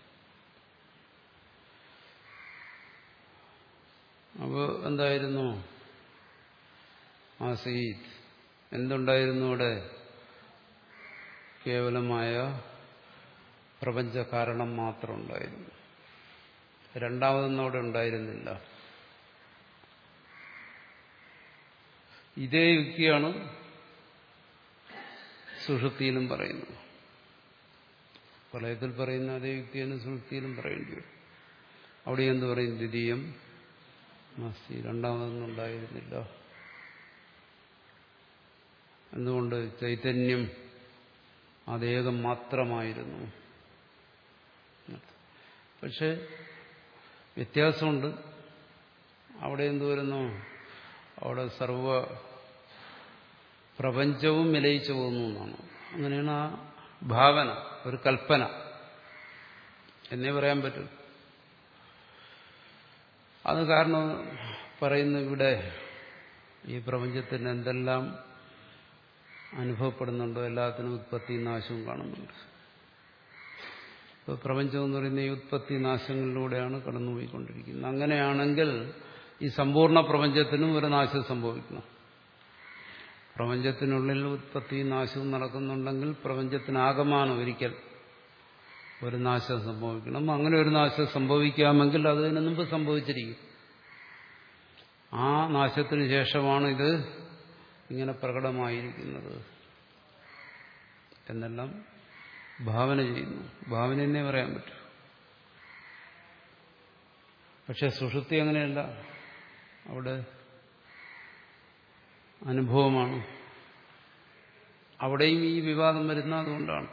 അപ്പോൾ എന്തായിരുന്നു? ആസീത്. എന്തുണ്ടായിരുന്നു അവിടെ? കേവലമായ പ്രപഞ്ച കാരണം മാത്രം ഉണ്ടായിരുന്നു. രണ്ടാമതൊന്നും അവിടെ ഉണ്ടായിരുന്നില്ല. ഇതേ യുക്തിയാണ് സുഷുപ്തിയിലും പറയുന്നത്. പ്രളയത്തിൽ പറയുന്ന അതേ യുക്തിയാണ് സുഷുപ്തിയിലും പറയേണ്ടി വരും. അവിടെ എന്ത് പറയും? ദ്വിതീയം നാസ്തി, രണ്ടാമതൊന്നും ഉണ്ടായിരുന്നില്ല. എന്തുകൊണ്ട്? ചൈതന്യം അതേകം മാത്രമായിരുന്നു. പക്ഷെ വ്യത്യാസമുണ്ട്. അവിടെ എന്ത് വരുന്നു? അവിടെ സർവ പ്രപഞ്ചവും വിലയിച്ചു പോകുന്നു എന്നാണ്. അങ്ങനെയാണ് ആ ഭാവന, ഒരു കൽപ്പന എന്നേ പറയാൻ പറ്റും. അത് കാരണം പറയുന്നു, ഇവിടെ ഈ പ്രപഞ്ചത്തിന് എന്തെല്ലാം അനുഭവപ്പെടുന്നുണ്ടോ എല്ലാത്തിനും ഉത്പത്തി നാശവും കാണുന്നുണ്ട്. ഇപ്പോൾ പ്രപഞ്ചം എന്ന് പറയുന്ന ഈ ഉത്പത്തി നാശങ്ങളിലൂടെയാണ് കടന്നുപോയിക്കൊണ്ടിരിക്കുന്നത്. അങ്ങനെയാണെങ്കിൽ ഈ സമ്പൂർണ്ണ പ്രപഞ്ചത്തിനും ഒരു നാശം സംഭവിക്കണം. പ്രപഞ്ചത്തിനുള്ളിൽ ഉത്പത്തി നാശവും നടക്കുന്നുണ്ടെങ്കിൽ പ്രപഞ്ചത്തിനാകമാനം ഒരിക്കൽ ഒരു നാശം സംഭവിക്കണം. അങ്ങനെ ഒരു നാശം സംഭവിക്കാമെങ്കിൽ അതിന് മുമ്പ് സംഭവിച്ചിരിക്കും. ആ നാശത്തിന് ശേഷമാണ് ഇത് ഇങ്ങനെ പ്രകടമായിരിക്കുന്നത് എന്നെല്ലാം ഭാവന ചെയ്യുന്നു. ഭാവന എന്നേ പറയാൻ പറ്റും. പക്ഷെ സുഷുപ്തി അങ്ങനെയല്ല. അവിടെ അനുഭവമാണ്. അവിടെയും ഈ വിവാദം വരുന്ന അതുകൊണ്ടാണ്.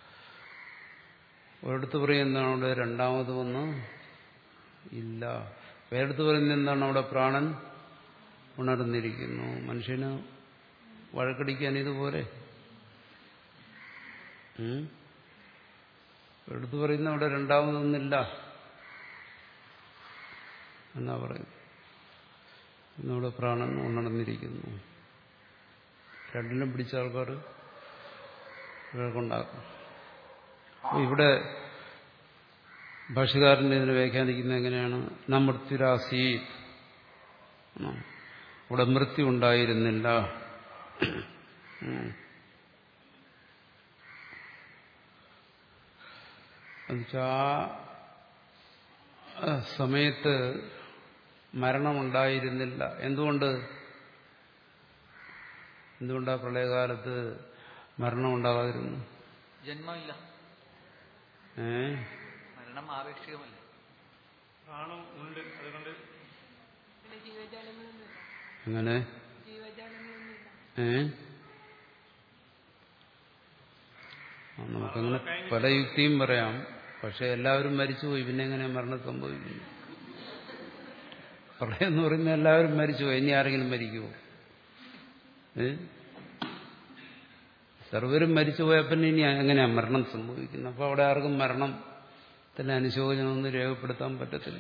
ഒരിടത്ത് പറയുന്നത് എന്താണ്? അവിടെ രണ്ടാമത് വന്ന് ഇല്ല. വേറെടുത്ത് പറയുന്നത് എന്താണ്? അവിടെ പ്രാണൻ ഉണർന്നിരിക്കുന്നു. മനുഷ്യന് വഴക്കടിക്കാൻ ഇതുപോലെ. ഒരിടത്ത് പറയുന്ന അവിടെ രണ്ടാമതൊന്നില്ല എന്നാ പറയുന്നത്. ഇന്നിവിടെ പ്രാണൻ ഉണർന്നിരിക്കുന്നു. രണ്ടിനും പിടിച്ച ആൾക്കാർ വഴക്കുണ്ടാക്കും. ഇവിടെ ഭാഷ്യകാരൻ ഇതിനെ വ്യാഖ്യാനിക്കുന്നത് എങ്ങനെയാണ്? ന മൃത്യുരാസി, ഇവിടെ മൃത്യു ഉണ്ടായിരുന്നില്ല. എന്നുവെച്ചാ ആ സമയത്ത് മരണമുണ്ടായിരുന്നില്ല. എന്തുകൊണ്ട്? എന്തുകൊണ്ടാ പ്രളയകാലത്ത് മരണം ഉണ്ടാകാതിരുന്നു? ജന്മമില്ല. ഏ മരണം ആപേക്ഷികമല്ല. പ്രാണം ഉണ്ട്. അതുകൊണ്ട് അങ്ങനെ ഏ നമുക്കങ്ങനെ പല യുക്തിയും പറയാം. പക്ഷെ എല്ലാവരും മരിച്ചുപോയി. പിന്നെ എങ്ങനെ മരണം സംഭവിക്കുന്നു? പ്രളയം എന്ന് പറയുന്നത് എല്ലാവരും മരിച്ചുപോയി. ഇനി ആരെങ്കിലും മരിക്കുമോ? ഏ സർവരും മരിച്ചുപോയ പിന്നെ ഇനി എങ്ങനെയാ മരണം സംഭവിക്കുന്നത്? അപ്പൊ അവിടെ ആർക്കും മരണത്തിന് അനുശോചനമൊന്നും രേഖപ്പെടുത്താൻ പറ്റത്തില്ല.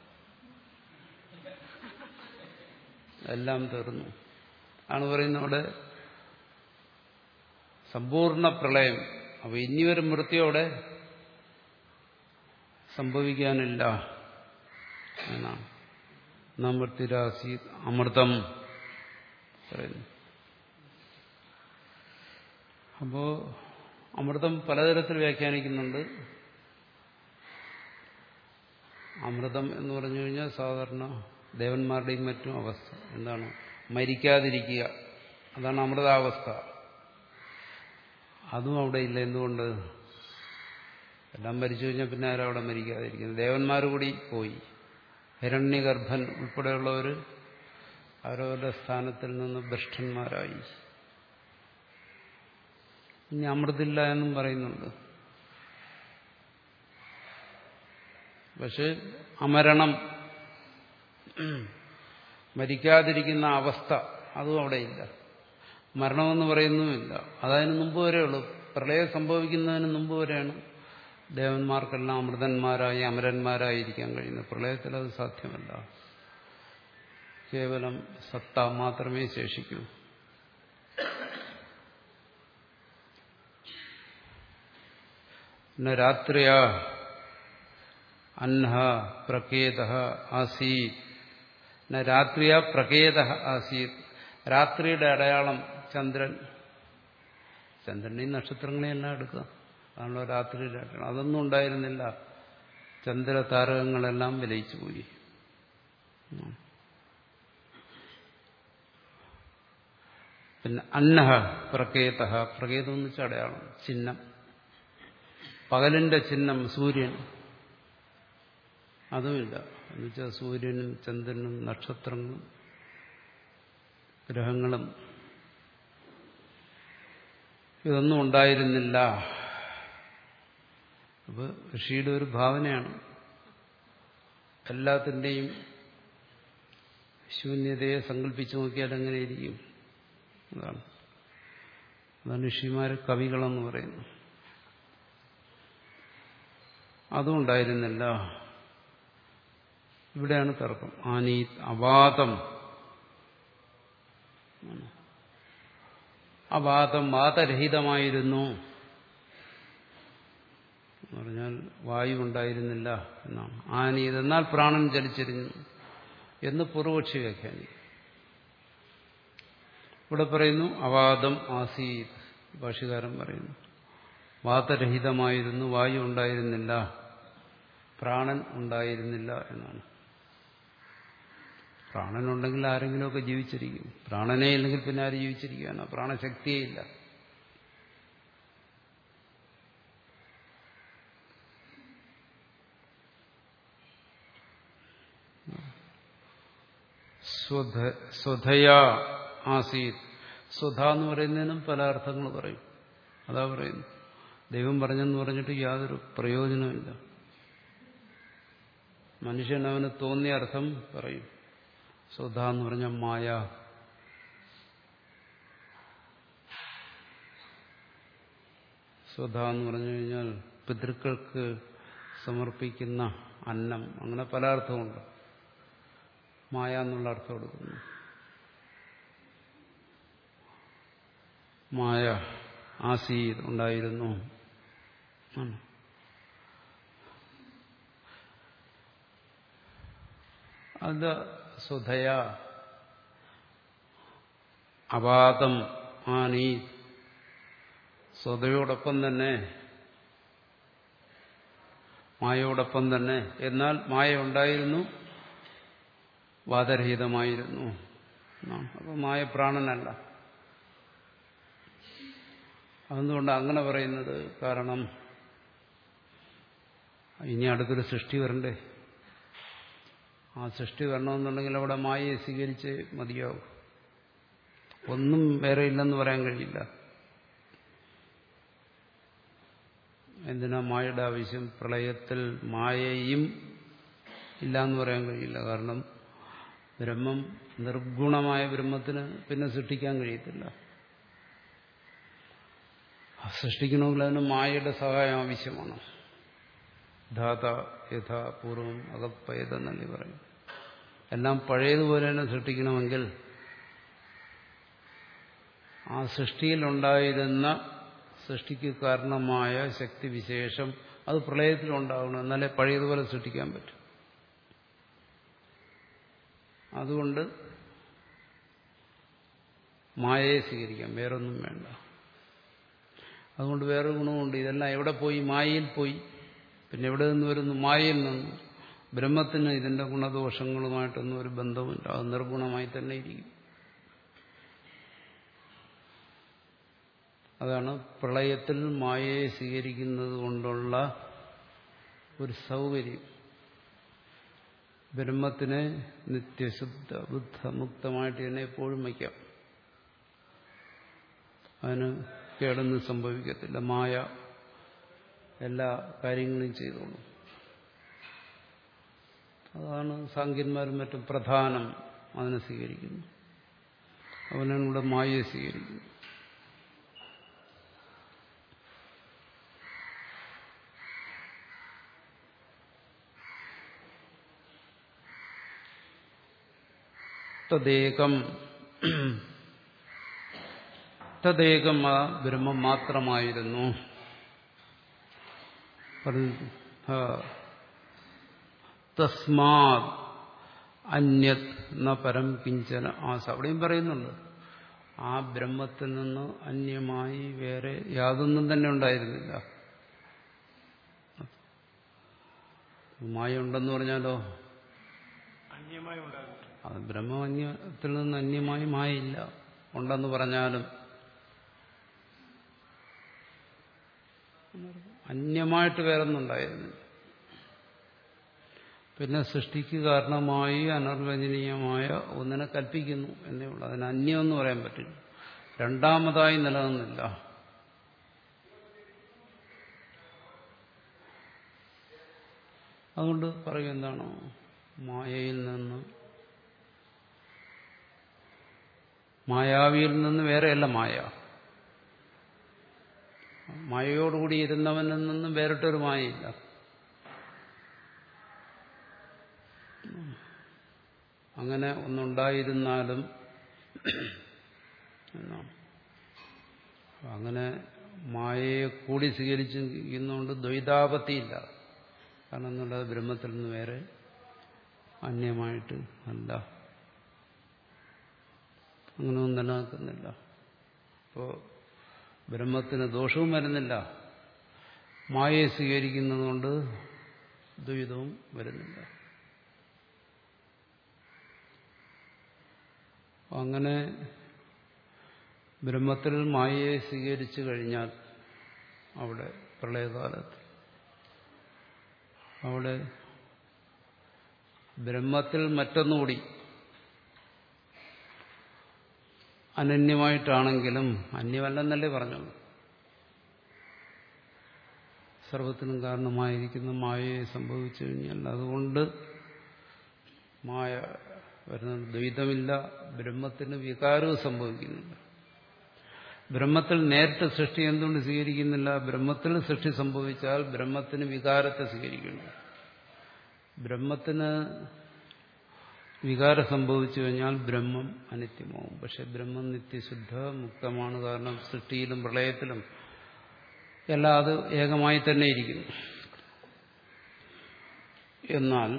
എല്ലാം തീർന്നു ആണ് പറയുന്നത്. അവിടെ സമ്പൂർണ്ണ പ്രളയം. അപ്പൊ ഇനിയൊരു മൃത്യു അവിടെ സംഭവിക്കാനില്ല എന്നാണ്. മൃത്യുരാസി അമൃതം പറയുന്നു. അപ്പോ അമൃതം പലതരത്തിൽ വ്യാഖ്യാനിക്കുന്നുണ്ട്. അമൃതം എന്ന് പറഞ്ഞു കഴിഞ്ഞാൽ സാധാരണ ദേവന്മാരുടെയും മറ്റും അവസ്ഥ എന്താണ്? മരിക്കാതിരിക്കുക. അതാണ് അമൃതാവസ്ഥ. അതും അവിടെ ഇല്ല. എന്തുകൊണ്ട്? എല്ലാം മരിച്ചു കഴിഞ്ഞാൽ പിന്നെ ആരും അവിടെ മരിക്കാതിരിക്കുന്നത്? ദേവന്മാർ കൂടി പോയി. ഹിരണ്യഗർഭൻ ഉൾപ്പെടെയുള്ളവർ അവരവരുടെ സ്ഥാനത്തിൽ നിന്ന് ഭ്രഷ്ടന്മാരായി. ഇനി അമൃതില്ല എന്നും പറയുന്നുണ്ട്. പക്ഷെ അമരണം, മരിക്കാതിരിക്കുന്ന അവസ്ഥ അതും അവിടെയില്ല. മരണമെന്ന് പറയുന്നുമില്ല. അതതിന് മുമ്പ് വരെയുള്ളൂ. പ്രളയം സംഭവിക്കുന്നതിന് മുമ്പ് വരെയാണ് ദേവന്മാർക്കെല്ലാം അമൃതന്മാരായി അമരന്മാരായിരിക്കാൻ കഴിയുന്നത്. പ്രളയത്തിൽ അത് സാധ്യമല്ല. കേവലം സത്ത മാത്രമേ ശേഷിക്കൂ. പിന്നെ രാത്രിയാ അന്ന പ്രകേത ആസീത്. രാത്രിയാ പ്രകേത ആസീത്. രാത്രിയുടെ അടയാളം ചന്ദ്രൻ. ചന്ദ്രനെയും നക്ഷത്രങ്ങളെയും എല്ലാം എടുക്കുക. അതാണല്ലോ രാത്രിയുടെ അടയാളം. അതൊന്നും ഉണ്ടായിരുന്നില്ല. ചന്ദ്ര താരകങ്ങളെല്ലാം വിലയിച്ചു പോയി. പിന്നെ അന്നഹ പ്രകേത. പ്രകേതം എന്ന് വെച്ചാൽ അടയാളം, ചിഹ്നം. പകലിന്റെ ചിഹ്നം സൂര്യൻ. അതുമില്ല. എന്നുവെച്ചാൽ സൂര്യനും ചന്ദ്രനും നക്ഷത്രങ്ങളും ഗ്രഹങ്ങളും ഇതൊന്നും ഉണ്ടായിരുന്നില്ല. അപ്പൊ ഋഷിയുടെ ഒരു ഭാവനയാണ്. എല്ലാത്തിൻ്റെയും ശൂന്യതയെ സങ്കല്പിച്ചു നോക്കിയാൽ എങ്ങനെയിരിക്കും? അതാണ് അതാണ് ഋഷിമാര് കവികളെന്ന് പറയുന്നു. അതും ഉണ്ടായിരുന്നില്ല. ഇവിടെയാണ് തർക്കം. ആനീ അവാതം. അവാതം വാതരഹിതമായിരുന്നു എന്ന് പറഞ്ഞാൽ വായു ഉണ്ടായിരുന്നില്ല എന്നാണ്. ആനീത് എന്നാൽ പ്രാണൻ ചലിച്ചിരുന്നു എന്ന് പൂർവപക്ഷി വ്യാഖ്യാനിക്കും. ഇവിടെ പറയുന്നു അവാദം ആസീത്. ഭാഷ്യകാരൻ പറയുന്നു വാതരഹിതമായിരുന്നു, വായു ഉണ്ടായിരുന്നില്ല, പ്രാണൻ ഉണ്ടായിരുന്നില്ല എന്നാണ്. പ്രാണനുണ്ടെങ്കിൽ ആരെങ്കിലുമൊക്കെ ജീവിച്ചിരിക്കും. പ്രാണനേ ഇല്ലെങ്കിൽ പിന്നെ ആര് ജീവിച്ചിരിക്കാനോ? പ്രാണശക്തിയേ ഇല്ല. സ്വധയാ ആസീത്. സ്വധ എന്ന് പറയുന്നതിനും പല അർത്ഥങ്ങൾ പറയും. അതാ പറയുന്നു. ദൈവം പറഞ്ഞെന്ന് പറഞ്ഞിട്ട് യാതൊരു പ്രയോജനമില്ല. മനുഷ്യൻ അവന് തോന്നിയ അർത്ഥം പറയും. സ്വധ എന്ന് പറഞ്ഞാൽ മായ. സ്വധ എന്ന് പറഞ്ഞു കഴിഞ്ഞാൽ പിതൃക്കൾക്ക് സമർപ്പിക്കുന്ന അന്നം. അങ്ങനെ പല അർത്ഥമുണ്ട്. മായ എന്നുള്ള അർത്ഥം കൊടുക്കുന്നു. മായ ആസീത് ഉണ്ടായിരുന്നു. അത് സ്വധയ അവാതം ആനീ. സ്വതയോടൊപ്പം തന്നെ മായയോടൊപ്പം തന്നെ. എന്നാൽ മായ ഉണ്ടായിരുന്നു, വാതരഹിതമായിരുന്നു. അപ്പോൾ മായ പ്രാണനല്ല. അതുകൊണ്ട് അങ്ങനെ പറയുന്നത് കാരണം ഇനി അടുത്തൊരു സൃഷ്ടി വരണ്ടേ? ആ സൃഷ്ടി വരണമെന്നുണ്ടെങ്കിൽ അവിടെ മായയെ സ്വീകരിച്ച് മതിയാവും. ഒന്നും വേറെ ഇല്ലെന്ന് പറയാൻ കഴിയില്ല. എന്തിനാ മായയുടെ ആവശ്യം? പ്രളയത്തിൽ മായയും ഇല്ലാന്ന് പറയാൻ കഴിയില്ല. കാരണം ബ്രഹ്മം, നിർഗുണമായ ബ്രഹ്മത്തിന് പിന്നെ സൃഷ്ടിക്കാൻ കഴിയത്തില്ല. സൃഷ്ടിക്കണമെങ്കിൽ അതിന് മായയുടെ സഹായം ആവശ്യമാണ്. ധാത യഥാ പൂർവം അകപ്പയതെന്നല്ലേ പറയും. എല്ലാം പഴയതുപോലെ തന്നെ സൃഷ്ടിക്കണമെങ്കിൽ ആ സൃഷ്ടിയിലുണ്ടായിരുന്ന സൃഷ്ടിക്ക് കാരണമായ ശക്തിവിശേഷം അത് പ്രളയത്തിലുണ്ടാകണം. എന്നാലേ പഴയതുപോലെ സൃഷ്ടിക്കാൻ പറ്റും. അതുകൊണ്ട് മായയെ സ്വീകരിക്കാം, വേറൊന്നും വേണ്ട. അതുകൊണ്ട് വേറൊരു ഗുണമുണ്ട്. ഇതെല്ലാം എവിടെ പോയി? മായയിൽ പോയി. പിന്നെ എവിടെ നിന്ന് വരുന്നു? മായയിൽ നിന്ന്. ബ്രഹ്മത്തിന് ഇതിന്റെ ഗുണദോഷങ്ങളുമായിട്ടൊന്നും ഒരു ബന്ധവുമില്ല. അത് നിർഗുണമായി തന്നെ ഇരിക്കും. അതാണ് പ്രളയത്തിൽ മായയെ സ്വീകരിക്കുന്നത് കൊണ്ടുള്ള ഒരു സൗകര്യം. ബ്രഹ്മത്തിനെ നിത്യശുദ്ധ ബുദ്ധ മുക്തമായിട്ട് തന്നെ എപ്പോഴും വയ്ക്കാം. അതിന് കേടൊന്നും സംഭവിക്കത്തില്ല. മായ എല്ലാ കാര്യങ്ങളും ചെയ്തോളൂ. അതാണ് സാങ്കന്മാരും മറ്റും പ്രധാനം അതിനെ സ്വീകരിക്കുന്നു. അവനാണ് ഇവിടെ മായയെ സ്വീകരിക്കുന്നത്. തദേകം തദേകം ആ ബ്രഹ്മം മാത്രമായിരുന്നു. തസ്മാത് അന്യത് ന പരം കിഞ്ചന ആസ. അവിടെയും പറയുന്നുണ്ട് ആ ബ്രഹ്മത്തിൽ നിന്ന് അന്യമായി വേറെ യാതൊന്നും തന്നെ ഉണ്ടായിരുന്നില്ല. മായ ഉണ്ടെന്ന് പറഞ്ഞാലോ അന്യമായി ഉണ്ടാകും. അത് ബ്രഹ്മന്യത്തിൽ നിന്ന് അന്യമായി മായയില്ല. ഉണ്ടെന്ന് പറഞ്ഞാലും അന്യമായിട്ട് വേറൊന്നുണ്ടായിരുന്നില്ല. പിന്നെ സൃഷ്ടിക്ക് കാരണമായി അനർവചനീയമായ ഒന്നിനെ കൽപ്പിക്കുന്നു എന്നേ ഉള്ളൂ. അതിന് അന്യമെന്ന് പറയാൻ പറ്റില്ല. രണ്ടാമതായി നിലനിന്നില്ല. അതുകൊണ്ട് പറയും എന്താണോ മായയിൽ നിന്ന് മായാവിയിൽ നിന്ന് വേറെയല്ല മായ. മായയോടുകൂടി ഇരുന്നവനിൽ നിന്നും വേറിട്ടൊരു മായയില്ല. അങ്ങനെ ഒന്നുണ്ടായിരുന്നാലും അങ്ങനെ മായയെ കൂടി സ്വീകരിച്ചിരിക്കുന്നതുകൊണ്ട് ദ്വൈതാപത്തിയില്ല. കാരണം എന്നുള്ളത് ബ്രഹ്മത്തിൽ നിന്ന് വേറെ അന്യമായിട്ട് അല്ല, അങ്ങനെയൊന്നും നിലനിൽക്കുന്നില്ല. അപ്പോൾ ബ്രഹ്മത്തിന് ദോഷവും വരുന്നില്ല, മായയെ സ്വീകരിക്കുന്നതുകൊണ്ട് ദ്വൈതവും വരുന്നില്ല. അങ്ങനെ ബ്രഹ്മത്തിൽ മായയെ സ്വീകരിച്ചു കഴിഞ്ഞാൽ അവിടെ പ്രളയകാലത്ത് അവിടെ ബ്രഹ്മത്തിൽ മറ്റൊന്നുകൂടി അനന്യമായിട്ടാണെങ്കിലും അന്യമല്ലെന്നല്ലേ പറഞ്ഞത്. സർവത്തിനും കാരണമായിരിക്കുന്ന മായയെ സംഭവിച്ചു കഴിഞ്ഞാൽ അതുകൊണ്ട് മായ വരുന്നത് ദ്വൈതമില്ല. ബ്രഹ്മത്തിന് വികാരവും സംഭവിക്കുന്നില്ല. ബ്രഹ്മത്തിൽ നേരിട്ട് സൃഷ്ടി എന്തുകൊണ്ട് സ്വീകരിക്കുന്നില്ല? ബ്രഹ്മത്തിൽ സൃഷ്ടി സംഭവിച്ചാൽ ബ്രഹ്മത്തിന് വികാരത്തെ സ്വീകരിക്കുന്നു. ബ്രഹ്മത്തിന് വികാരം സംഭവിച്ചു കഴിഞ്ഞാൽ ബ്രഹ്മം അനിത്യമാവും. പക്ഷെ ബ്രഹ്മം നിത്യശുദ്ധ മുക്തമാണ്. കാരണം സൃഷ്ടിയിലും പ്രളയത്തിലും എല്ലാം അത് ഏകമായി തന്നെ ഇരിക്കുന്നു. എന്നാൽ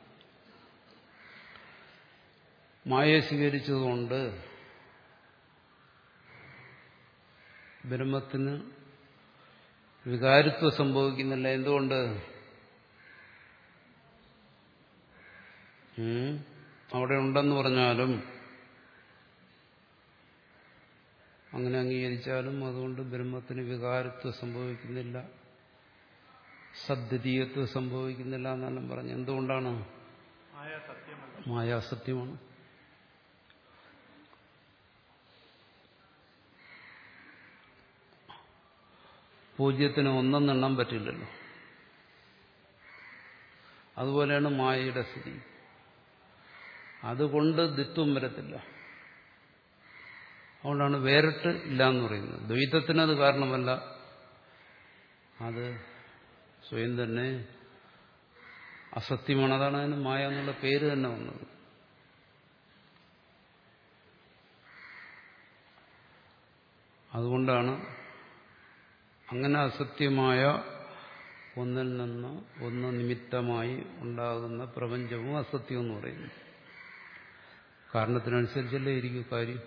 മായയെ സ്വീകരിച്ചതുകൊണ്ട് ബ്രഹ്മത്തിന് വികാരിത്വം സംഭവിക്കുന്നില്ല. എന്തുകൊണ്ട്? അവിടെ ഉണ്ടെന്ന് പറഞ്ഞാലും അങ്ങനെ അംഗീകരിച്ചാലും അതുകൊണ്ട് ബ്രഹ്മത്തിന് വികാരത്വം സംഭവിക്കുന്നില്ല, സദ്വിതീയത്വം സംഭവിക്കുന്നില്ല എന്നെല്ലാം പറഞ്ഞു. എന്തുകൊണ്ടാണ്? മായ സത്യമാണ്. പൂജ്യത്തിന് ഒന്നെണ്ണം പറ്റില്ലല്ലോ. അതുപോലെയാണ് മായയുടെ സ്ഥിതി. അതുകൊണ്ട് ദ്വിത്വം വരത്തില്ല. അതുകൊണ്ടാണ് വേറിട്ട് ഇല്ല എന്ന് പറയുന്നത്. ദ്വൈതത്തിനത് കാരണമല്ല, അത് സ്വയം തന്നെ അസത്യമാണ്. അതാണ് അതിന് മായ എന്നുള്ള പേര് തന്നെ വന്നത്. അതുകൊണ്ടാണ് അങ്ങനെ അസത്യമായ ഒന്നിൽ നിന്ന് ഒന്ന് നിമിത്തമായി ഉണ്ടാകുന്ന പ്രപഞ്ചവും അസത്യം എന്ന് പറയുന്നു. കാരണത്തിനനുസരിച്ചല്ലേ ഇരിക്കും കാര്യം.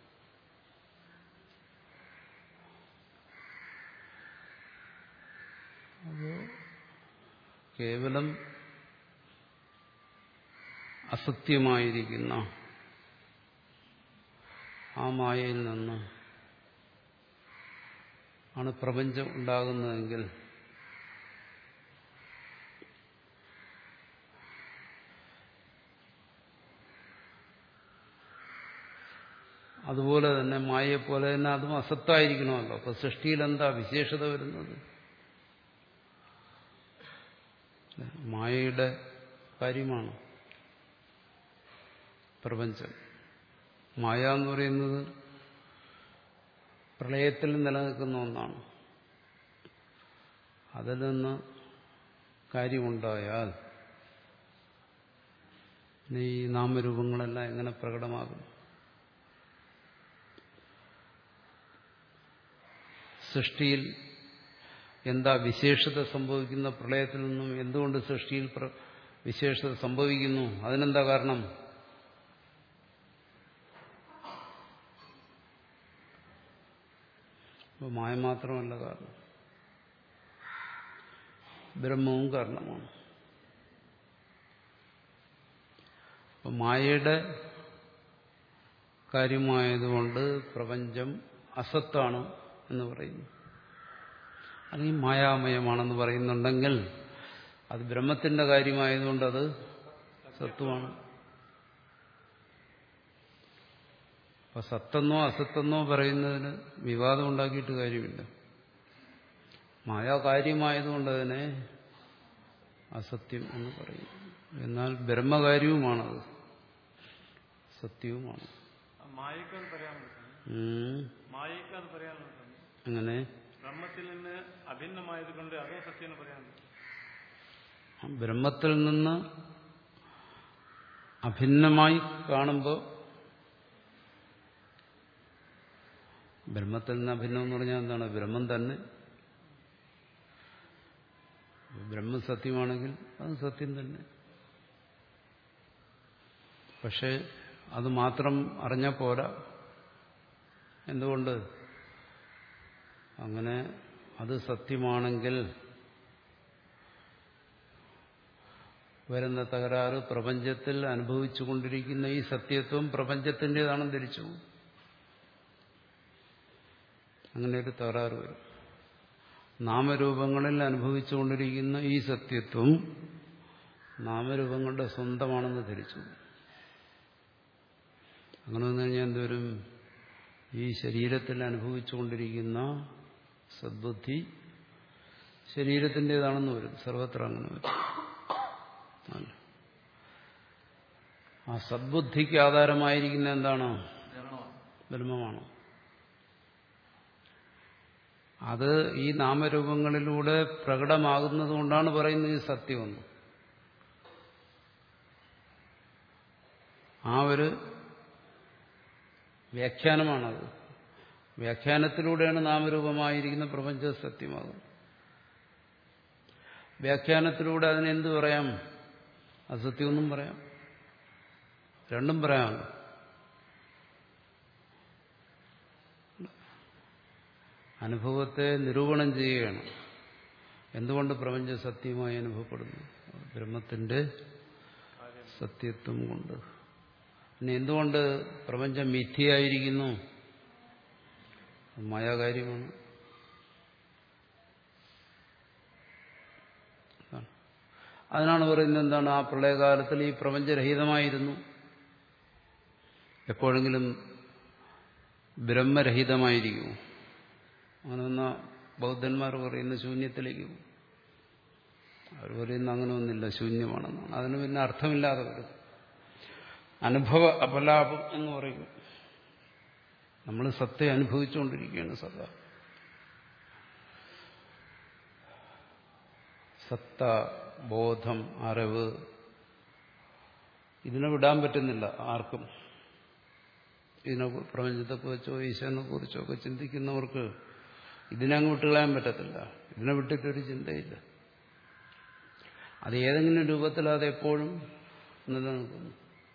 അപ്പോൾ കേവലം അസത്യമായിരിക്കുന്ന ആ മായയിൽ നിന്ന് ആണ് പ്രപഞ്ചം ഉണ്ടാകുന്നതെങ്കിൽ അതുപോലെ തന്നെ മായയെപ്പോലെ തന്നെ അതും അസത്തായിരിക്കണമല്ലോ. അപ്പൊ സൃഷ്ടിയിൽ എന്താ വിശേഷത വരുന്നത്? മായയുടെ കാര്യമാണ് പ്രപഞ്ചം. മായ എന്ന് പറയുന്നത് പ്രളയത്തിൽ നിലനിൽക്കുന്ന ഒന്നാണ്. അതിൽ നിന്ന് കാര്യമുണ്ടായാൽ ഈ നാമരൂപങ്ങളെല്ലാം എങ്ങനെ പ്രകടമാകും? സൃഷ്ടിയിൽ എന്താ വിശേഷത സംഭവിക്കുന്ന പ്രളയത്തിൽ നിന്നും എന്തുകൊണ്ട് സൃഷ്ടിയിൽ വിശേഷത സംഭവിക്കുന്നു? അതിനെന്താ കാരണം? അപ്പോൾ മായ മാത്രമല്ല കാരണം, ബ്രഹ്മവും കാരണമാണ്. അപ്പം മായയുടെ കാര്യമായതുകൊണ്ട് പ്രപഞ്ചം അസത്താണ് എന്ന് പറയുന്നു. അല്ലെങ്കിൽ മായാമയമാണെന്ന് പറയുന്നുണ്ടെങ്കിൽ അത് ബ്രഹ്മത്തിന്റെ കാര്യമായതുകൊണ്ട് അത് സത്വമാണ്. അപ്പൊ സത്തെന്നോ അസത്തെന്നോ പറയുന്നതിന് വിവാദം ഉണ്ടാക്കിയിട്ട് കാര്യമില്ല. മായാ കാര്യമായതുകൊണ്ട് അതിനെ അസത്യം എന്ന് പറയും. എന്നാൽ ബ്രഹ്മകാര്യവുമാണത്, സത്യവുമാണ്. മായക്കത് പറയാനുള്ളത് മായക്കത് പറയാനുള്ളത് അങ്ങനെ ബ്രഹ്മത്തിൽ നിന്ന് അഭിന്നമായത് കൊണ്ട് അതോ സത്യം പറയാനുള്ളത്. ബ്രഹ്മത്തിൽ നിന്ന് അഭിന്നമായി കാണുമ്പോൾ, ബ്രഹ്മത്തിൽ നിന്ന് അഭിന്നം എന്ന് പറഞ്ഞാൽ എന്താണ്? ബ്രഹ്മം തന്നെ. ബ്രഹ്മം സത്യമാണെങ്കിൽ അത് സത്യം തന്നെ. പക്ഷെ അത് മാത്രം അറിഞ്ഞാൽ പോരാ. എന്തുകൊണ്ട്? അങ്ങനെ അത് സത്യമാണെങ്കിൽ വരുന്ന തകരാറ് പ്രപഞ്ചത്തിൽ അനുഭവിച്ചുകൊണ്ടിരിക്കുന്ന ഈ സത്യത്വം പ്രപഞ്ചത്തിൻ്റെതാണെന്ന് ധരിച്ചു. അങ്ങനെ ഒരു തകരാറ് വരും. നാമരൂപങ്ങളിൽ അനുഭവിച്ചുകൊണ്ടിരിക്കുന്ന ഈ സത്യത്വം നാമരൂപങ്ങളുടെ സ്വന്തമാണെന്ന് ധരിച്ചു. അങ്ങനെ വന്നു കഴിഞ്ഞാൽ എന്തുവരും? ഈ ശരീരത്തിൽ അനുഭവിച്ചുകൊണ്ടിരിക്കുന്ന സദ്ബുദ്ധി ശരീരത്തിൻ്റെതാണെന്ന് വരും. സർവത്ര അങ്ങനെ വരും. ആ സദ്ബുദ്ധിക്ക് ആധാരമായിരിക്കുന്ന എന്താണ്? ബ്രഹ്മമാണ്. അത് ഈ നാമരൂപങ്ങളിലൂടെ പ്രകടമാകുന്നത് കൊണ്ടാണ് പറയുന്നത് ഈ സത്യമെന്ന്. ആ ഒരു വ്യാഖ്യാനമാണത്. വ്യാഖ്യാനത്തിലൂടെയാണ് നാമരൂപമായിരിക്കുന്ന പ്രപഞ്ച സത്യമാകുന്നത്. വ്യാഖ്യാനത്തിലൂടെ അതിനെന്ത് പറയാം? അസത്യമെന്നും പറയാം, രണ്ടും പറയാമല്ലോ. അനുഭവത്തെ നിരൂപണം ചെയ്യുകയാണ്. എന്തുകൊണ്ട് പ്രപഞ്ച സത്യമായി അനുഭവപ്പെടുന്നു? ബ്രഹ്മത്തിന്റെ സത്യത്വം കൊണ്ട്. പിന്നെ എന്തുകൊണ്ട് പ്രപഞ്ചം മിഥ്യയായിരിക്കുന്നു? മായാകാര്യമാണ്. അതിനാണ് പറയുന്നത് എന്താണ്? ആ പ്രളയകാലത്തിൽ ഈ പ്രപഞ്ചരഹിതമായിരുന്നു. എപ്പോഴെങ്കിലും ബ്രഹ്മരഹിതമായിരിക്കുമോ? അങ്ങനെ വന്ന ബൗദ്ധന്മാർ പറയുന്ന ശൂന്യത്തിലേക്ക് പോകും. അവർ പറയുന്ന അങ്ങനെ ഒന്നില്ല, ശൂന്യമാണെന്നാണ്. അതിന് പിന്നെ അർത്ഥമില്ലാതെ വരും. അനുഭവ അപലാപം എന്ന് പറയും. നമ്മൾ സത്യം അനുഭവിച്ചുകൊണ്ടിരിക്കുകയാണ് സദാ. സത്ത, ബോധം, അറിവ്, ഇതിനെ വിടാൻ പറ്റുന്നില്ല ആർക്കും. ഇതിനെ പ്രപഞ്ചത്തെക്കുറിച്ചോ ഈശ്വരനെ കുറിച്ചോ ഒക്കെ ചിന്തിക്കുന്നവർക്ക് ഇതിനെ അങ്ങ് വിട്ടുകളയാൻ പറ്റത്തില്ല. ഇതിനെ വിട്ടിട്ടൊരു ചിന്തയില്ല. അത് ഏതെങ്കിലും രൂപത്തിൽ അതെപ്പോഴും നിലനിൽക്കുന്നു.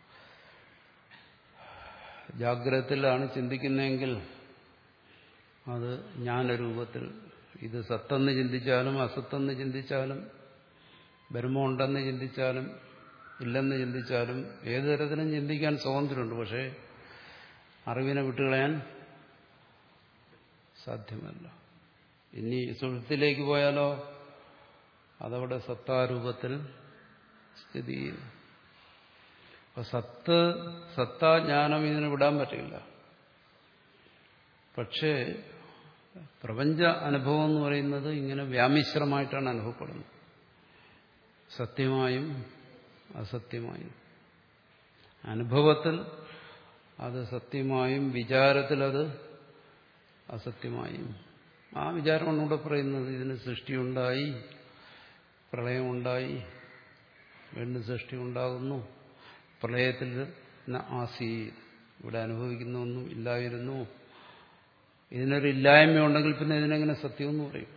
ജാഗ്രതത്തിലാണ് ചിന്തിക്കുന്നതെങ്കിൽ അത് ജ്ഞാനരൂപത്തിൽ. ഇത് സത്തെന്ന് ചിന്തിച്ചാലും അസത്തെന്ന് ചിന്തിച്ചാലും ബ്രഹ്മമുണ്ടെന്ന് ചിന്തിച്ചാലും ഇല്ലെന്ന് ചിന്തിച്ചാലും ഏതു തരത്തിലും ചിന്തിക്കാൻ സ്വാതന്ത്ര്യമുണ്ട്. പക്ഷേ അറിവിനെ വിട്ടുകളയാൻ സാധ്യമല്ല. ഇനി സുഷുപ്തിയിലേക്ക് പോയാലോ അതവിടെ സത്താരൂപത്തിൽ സ്ഥിതി ചെയ്യുന്നു. അപ്പൊ സത്ത് സത്താജ്ഞാനം ഇതിനെ വിടാൻ പറ്റില്ല. പക്ഷേ പ്രപഞ്ച അനുഭവം എന്ന് പറയുന്നത് ഇങ്ങനെ വ്യാമിശ്രമായിട്ടാണ് അനുഭവപ്പെടുന്നത്. സത്യമായും അസത്യമായും അനുഭവത്തിൽ അത് സത്യമായും വിചാരത്തിൽ അത് അസത്യമായും. ആ വിചാരമാണ് ഇവിടെ പറയുന്നത്. ഇതിന് സൃഷ്ടിയുണ്ടായി, പ്രളയമുണ്ടായി, വീണ്ടും സൃഷ്ടി ഉണ്ടാകുന്നു, പ്രളയത്തിൽ ആസി, ഇവിടെ അനുഭവിക്കുന്ന ഒന്നും ഇല്ലായിരുന്നു. ഇതിനൊരു ഇല്ലായ്മ ഉണ്ടെങ്കിൽ പിന്നെ ഇതിനെങ്ങനെ സത്യമെന്ന് പറയും?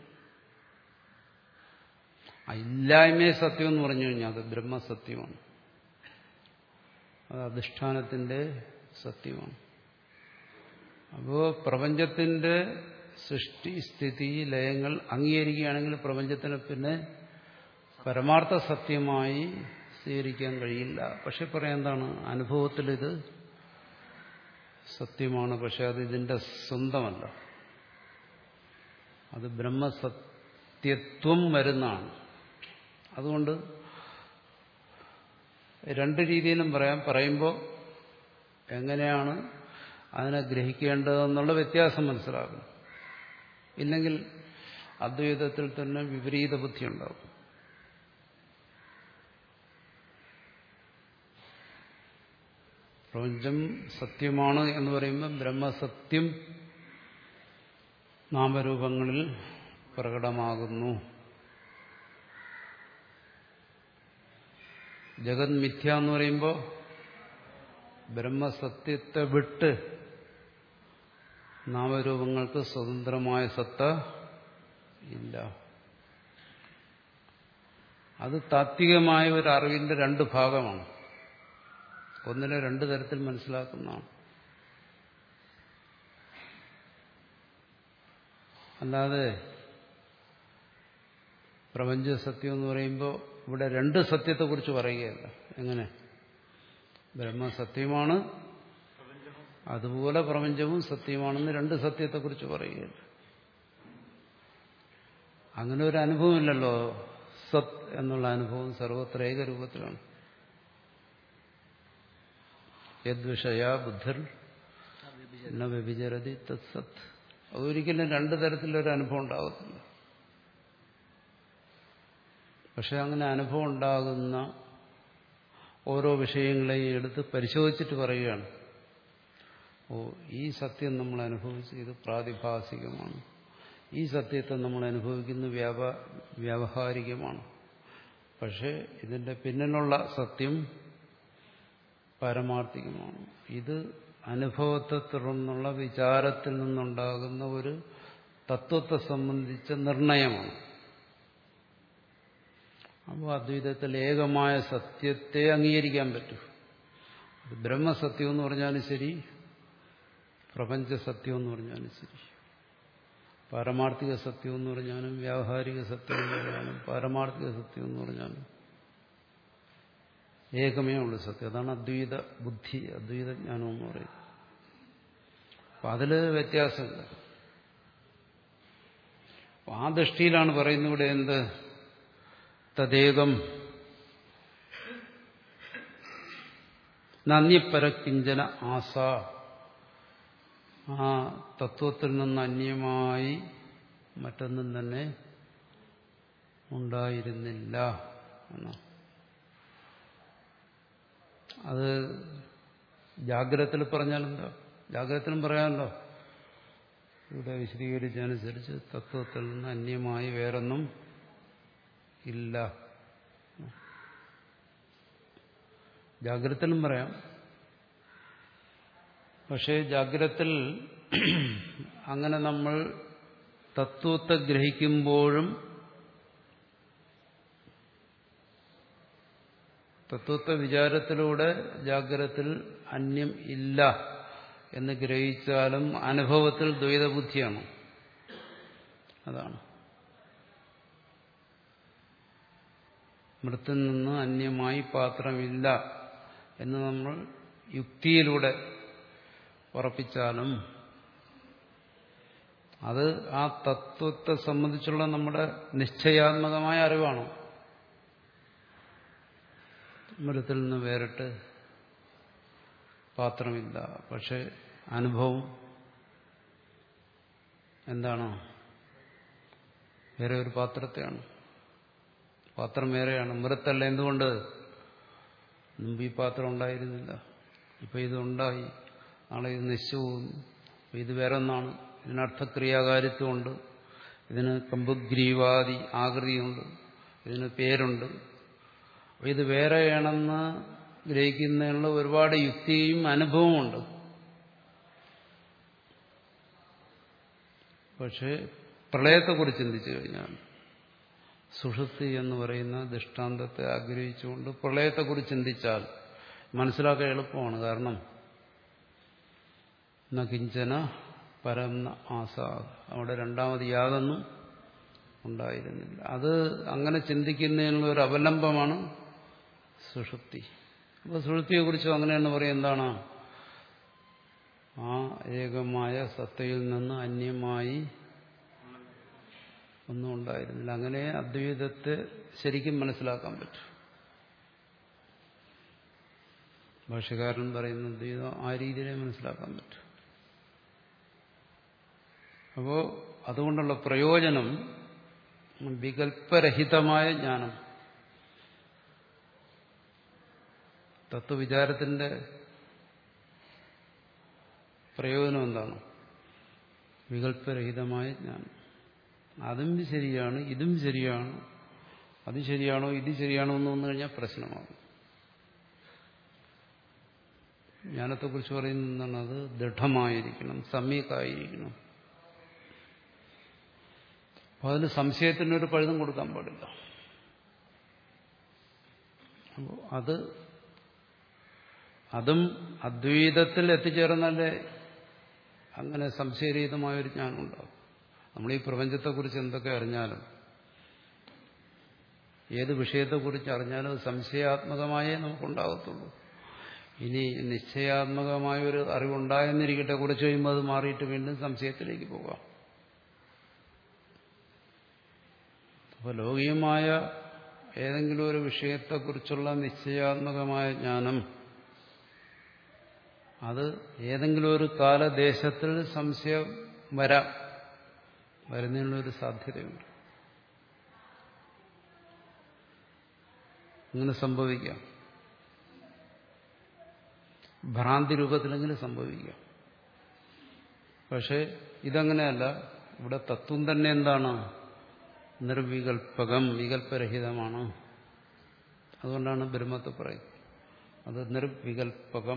ആ ഇല്ലായ്മയെ സത്യം എന്ന് പറഞ്ഞു കഴിഞ്ഞാൽ അത് ബ്രഹ്മസത്യമാണ്, അത് അധിഷ്ഠാനത്തിന്റെ സത്യമാണ്. അപ്പോ പ്രപഞ്ചത്തിന്റെ സൃഷ്ടി സ്ഥിതി ലയങ്ങൾ അംഗീകരിക്കുകയാണെങ്കിൽ പ്രപഞ്ചത്തിന് പിന്നെ പരമാർത്ഥ സത്യമായി സ്വീകരിക്കാൻ കഴിയില്ല. പക്ഷെ പറയാൻ എന്താണ്, അനുഭവത്തിൽ ഇത് സത്യമാണ്, പക്ഷെ അത് ഇതിന്റെ സ്വന്തമല്ല, അത് ബ്രഹ്മസത്യത്വം വരുന്നതാണ്. അതുകൊണ്ട് രണ്ട് രീതിയിലും പറയാം. പറയുമ്പോൾ എങ്ങനെയാണ് അതിനെ ഗ്രഹിക്കേണ്ടതെന്നുള്ള വ്യത്യാസം മനസ്സിലാക്കണം. ഇല്ലെങ്കിൽ അദ്വൈതത്തിൽ തന്നെ വിപരീത ബുദ്ധി ഉണ്ടാകും. പ്രപഞ്ചം സത്യമാണ് എന്ന് പറയുമ്പോൾ ബ്രഹ്മസത്യം നാമരൂപങ്ങളിൽ പ്രകടമാകുന്നു. ജഗത് മിഥ്യ എന്ന് പറയുമ്പോൾ ബ്രഹ്മസത്യത്തെ വിട്ട് നാമരൂപങ്ങൾക്ക് സ്വതന്ത്രമായ സത്ത ഇല്ല. അത് താത്വികമായ ഒരു അറിവിന്റെ രണ്ട് ഭാഗമാണ്. ഒന്നിനെ രണ്ടു തരത്തിൽ മനസ്സിലാക്കുന്നതാണ്. അല്ലാതെ പ്രപഞ്ച സത്യം എന്ന് പറയുമ്പോൾ ഇവിടെ രണ്ട് സത്യത്തെക്കുറിച്ച് പറയുകയല്ല. എങ്ങനെ? ബ്രഹ്മസത്യമാണ്, അതുപോലെ പ്രപഞ്ചവും സത്യമാണെന്ന് രണ്ട് സത്യത്തെക്കുറിച്ച് പറയുകയല്ല. അങ്ങനെ ഒരു അനുഭവമില്ലല്ലോ. സത് എന്നുള്ള അനുഭവം സർവത്ര ഏകരൂപത്തിലാണ്. യദ്വിഷയ ബുദ്ധിർ ന വ്യഭിചരതി തത് സത്. അതൊരിക്കലും രണ്ടു തരത്തിലൊരു അനുഭവം ഉണ്ടാകത്തില്ല. പക്ഷെ അങ്ങനെ അനുഭവം ഉണ്ടാകുന്ന ഓരോ വിഷയങ്ങളെയും എടുത്ത് പരിശോധിച്ചിട്ട് പറയുകയാണ്, ഓ ഈ സത്യം നമ്മൾ അനുഭവിച്ച് ഇത് പ്രാതിഭാസികമാണ്, ഈ സത്യത്തെ നമ്മൾ അനുഭവിക്കുന്ന വ്യാപ വ്യാവഹാരികമാണ്, പക്ഷെ ഇതിന്റെ പിന്നിലുള്ള സത്യം പാരമാർത്ഥികമാണ്. ഇത് അനുഭവത്തെ തുടർന്നുള്ള വിചാരത്തിൽ നിന്നുണ്ടാകുന്ന ഒരു തത്വത്തെ സംബന്ധിച്ച നിർണയമാണ്. അപ്പോൾ അദ്വൈതത്തിൽ ഏകമായ സത്യത്തെ അംഗീകരിക്കാൻ പറ്റും. ബ്രഹ്മസത്യം എന്ന് പറഞ്ഞാലും ശരി, പ്രപഞ്ച സത്യം എന്ന് പറഞ്ഞാലും ശരി, പാരമാർത്ഥിക സത്യം എന്ന് പറഞ്ഞാലും വ്യാവഹാരിക സത്യം എന്ന് പറഞ്ഞാലും പാരമാർത്ഥിക സത്യം എന്ന് പറഞ്ഞാലും ഏകമേ ഉള്ളൂ സത്യം. അതാണ് അദ്വൈത ബുദ്ധി, അദ്വൈത ജ്ഞാനം എന്ന് പറയുന്നത്. അപ്പം അതിൽ വ്യത്യാസമില്ല. ആ ദൃഷ്ടിയിലാണ് പറയുന്നത് ഇവിടെ എന്ത്, തദേകം നന്യപരകിഞ്ചന ആസ, ആ തത്വത്തിൽ നിന്ന് അന്യമായി മറ്റൊന്നും തന്നെ ഉണ്ടായിരുന്നില്ല എന്നാണ്. അത് ജാഗ്രതത്തിൽ പറഞ്ഞാലെന്താ? ജാഗ്രതത്തിലും പറയാമല്ലോ. ഇവിടെ വിശദീകരിച്ചനുസരിച്ച് തത്വത്തിൽ നിന്ന് അന്യമായി വേറൊന്നും ഇല്ല. ജാഗ്രതത്തിലും പറയാം. പക്ഷേ ജാഗ്രതത്തിൽ അങ്ങനെ നമ്മൾ തത്വത്തെ ഗ്രഹിക്കുമ്പോഴും തത്വത്തെ വിചാരത്തിലൂടെ ജാഗ്രതത്തിൽ അന്യം ഇല്ല എന്ന് ഗ്രഹിച്ചാലും അനുഭവത്തിൽ ദ്വൈതബുദ്ധിയാണ്. അതാണ് മൃത്തിൽ നിന്ന് അന്യമായി പാത്രമില്ല എന്ന് നമ്മൾ യുക്തിയിലൂടെ ഉറപ്പിച്ചാലും അത് ആ തത്വത്തെ സംബന്ധിച്ചുള്ള നമ്മുടെ നിശ്ചയാത്മകമായ അറിവാണ്. മൃത്തിൽ നിന്ന് വേറിട്ട് പാത്രമില്ല. പക്ഷെ അനുഭവം എന്താണ്? വേറെ ഒരു പാത്രത്തെയാണ്. പാത്രം വേറെയാണ്, മൃത്തല്ല. എന്തുകൊണ്ട്? മുമ്പ് ഈ പാത്രം ഉണ്ടായിരുന്നില്ല, ഇപ്പൊ ഇതുണ്ടായി. നാളെ ഇത് നശിച്ചു പോകുന്നു. ഇത് വേറെ ഒന്നാണ്. ഇതിനർത്ഥക്രിയാകാരിത്വമുണ്ട്, ഇതിന് കമ്പുഗ്രീവാദി ആകൃതിയുണ്ട്, ഇതിന് പേരുണ്ട്. ഇത് വേറെയാണെന്ന് ഗ്രഹിക്കുന്നതിനുള്ള ഒരുപാട് യുക്തിയും അനുഭവമുണ്ട്. പക്ഷേ പ്രളയത്തെക്കുറിച്ച് ചിന്തിച്ചു കഴിഞ്ഞാൽ, സുഷുപ്തി എന്ന് പറയുന്ന ദൃഷ്ടാന്തത്തെ ആഗ്രഹിച്ചുകൊണ്ട് പ്രളയത്തെക്കുറിച്ച് ചിന്തിച്ചാൽ മനസ്സിലാക്കാൻ എളുപ്പമാണ്. കാരണം ന കിഞ്ചന പരം ന ആസാദ്, അവിടെ രണ്ടാമത് യാതൊന്നും ഉണ്ടായിരുന്നില്ല. അത് അങ്ങനെ ചിന്തിക്കുന്നതിനുള്ള ഒരു അവലംബമാണ് സുഷുപ്തി. അപ്പോൾ സുഷുപ്തിയെക്കുറിച്ചും അങ്ങനെ എന്ന് പറയും, എന്താണ്? ആ ഏകമായ സത്തയിൽ നിന്ന് അന്യമായി ഒന്നും ഉണ്ടായിരുന്നില്ല. അങ്ങനെ അദ്വൈതത്തെ ശരിക്കും മനസ്സിലാക്കാൻ പറ്റും. ഭാഷ്യകാരൻ പറയുന്ന അദ്വൈതം ആ രീതിയിലേ മനസ്സിലാക്കാൻ പറ്റും. അപ്പോൾ അതുകൊണ്ടുള്ള പ്രയോജനം വികല്പരഹിതമായ ജ്ഞാനം. തത്വവിചാരത്തിന്റെ പ്രയോജനം എന്താണ്? വികല്പരഹിതമായ ജ്ഞാനം. അതും ശരിയാണ്, ഇതും ശരിയാണ്, അത് ശരിയാണോ ഇത് ശരിയാണോ എന്ന് വന്നു കഴിഞ്ഞാൽ പ്രശ്നമാകും. ജ്ഞാനത്തെക്കുറിച്ച് പറയുന്നത് എന്താണ്? അത് ദൃഢമായിരിക്കണം, സമ്യക്കായിരിക്കണം. അപ്പോൾ അതിന് സംശയത്തിനൊരു പഴുതും കൊടുക്കാൻ പാടില്ല. അപ്പോൾ അത് അതും അദ്വൈതത്തിൽ എത്തിച്ചേർന്നാലേ അങ്ങനെ സംശയരഹിതമായൊരു ജ്ഞാനം ഉണ്ടാകും. നമ്മൾ ഈ പ്രപഞ്ചത്തെക്കുറിച്ച് എന്തൊക്കെ അറിഞ്ഞാലും, ഏത് വിഷയത്തെക്കുറിച്ച് അറിഞ്ഞാലും അത് സംശയാത്മകമായേ നമുക്കുണ്ടാകത്തുള്ളൂ. ഇനി നിശ്ചയാത്മകമായ ഒരു അറിവുണ്ടായെന്നിരിക്കട്ടെ, കുറച്ച് കഴിയുമ്പോൾ അത് മാറിയിട്ട് വീണ്ടും സംശയത്തിലേക്ക് പോകാം. അപ്പോൾ ലൗകികമായ ഏതെങ്കിലും ഒരു വിഷയത്തെക്കുറിച്ചുള്ള നിശ്ചയാത്മകമായ ജ്ഞാനം അത് ഏതെങ്കിലും ഒരു കാലദേശത്തിൽ സംശയം വരാം, വരുന്നതിനുള്ളൊരു സാധ്യതയുണ്ട്. ഇങ്ങനെ സംഭവിക്കാം. ഭ്രാന്തി രൂപത്തിലെങ്കിലും സംഭവിക്കാം. പക്ഷെ ഇതങ്ങനെയല്ല. ഇവിടെ തത്വം തന്നെ എന്താണ്? നിർവികൽപകം, വികല്പരഹിതമാണ്. അതുകൊണ്ടാണ് ബ്രഹ്മത്തെ പറയുന്നത് അത് നിർവികൽപകം,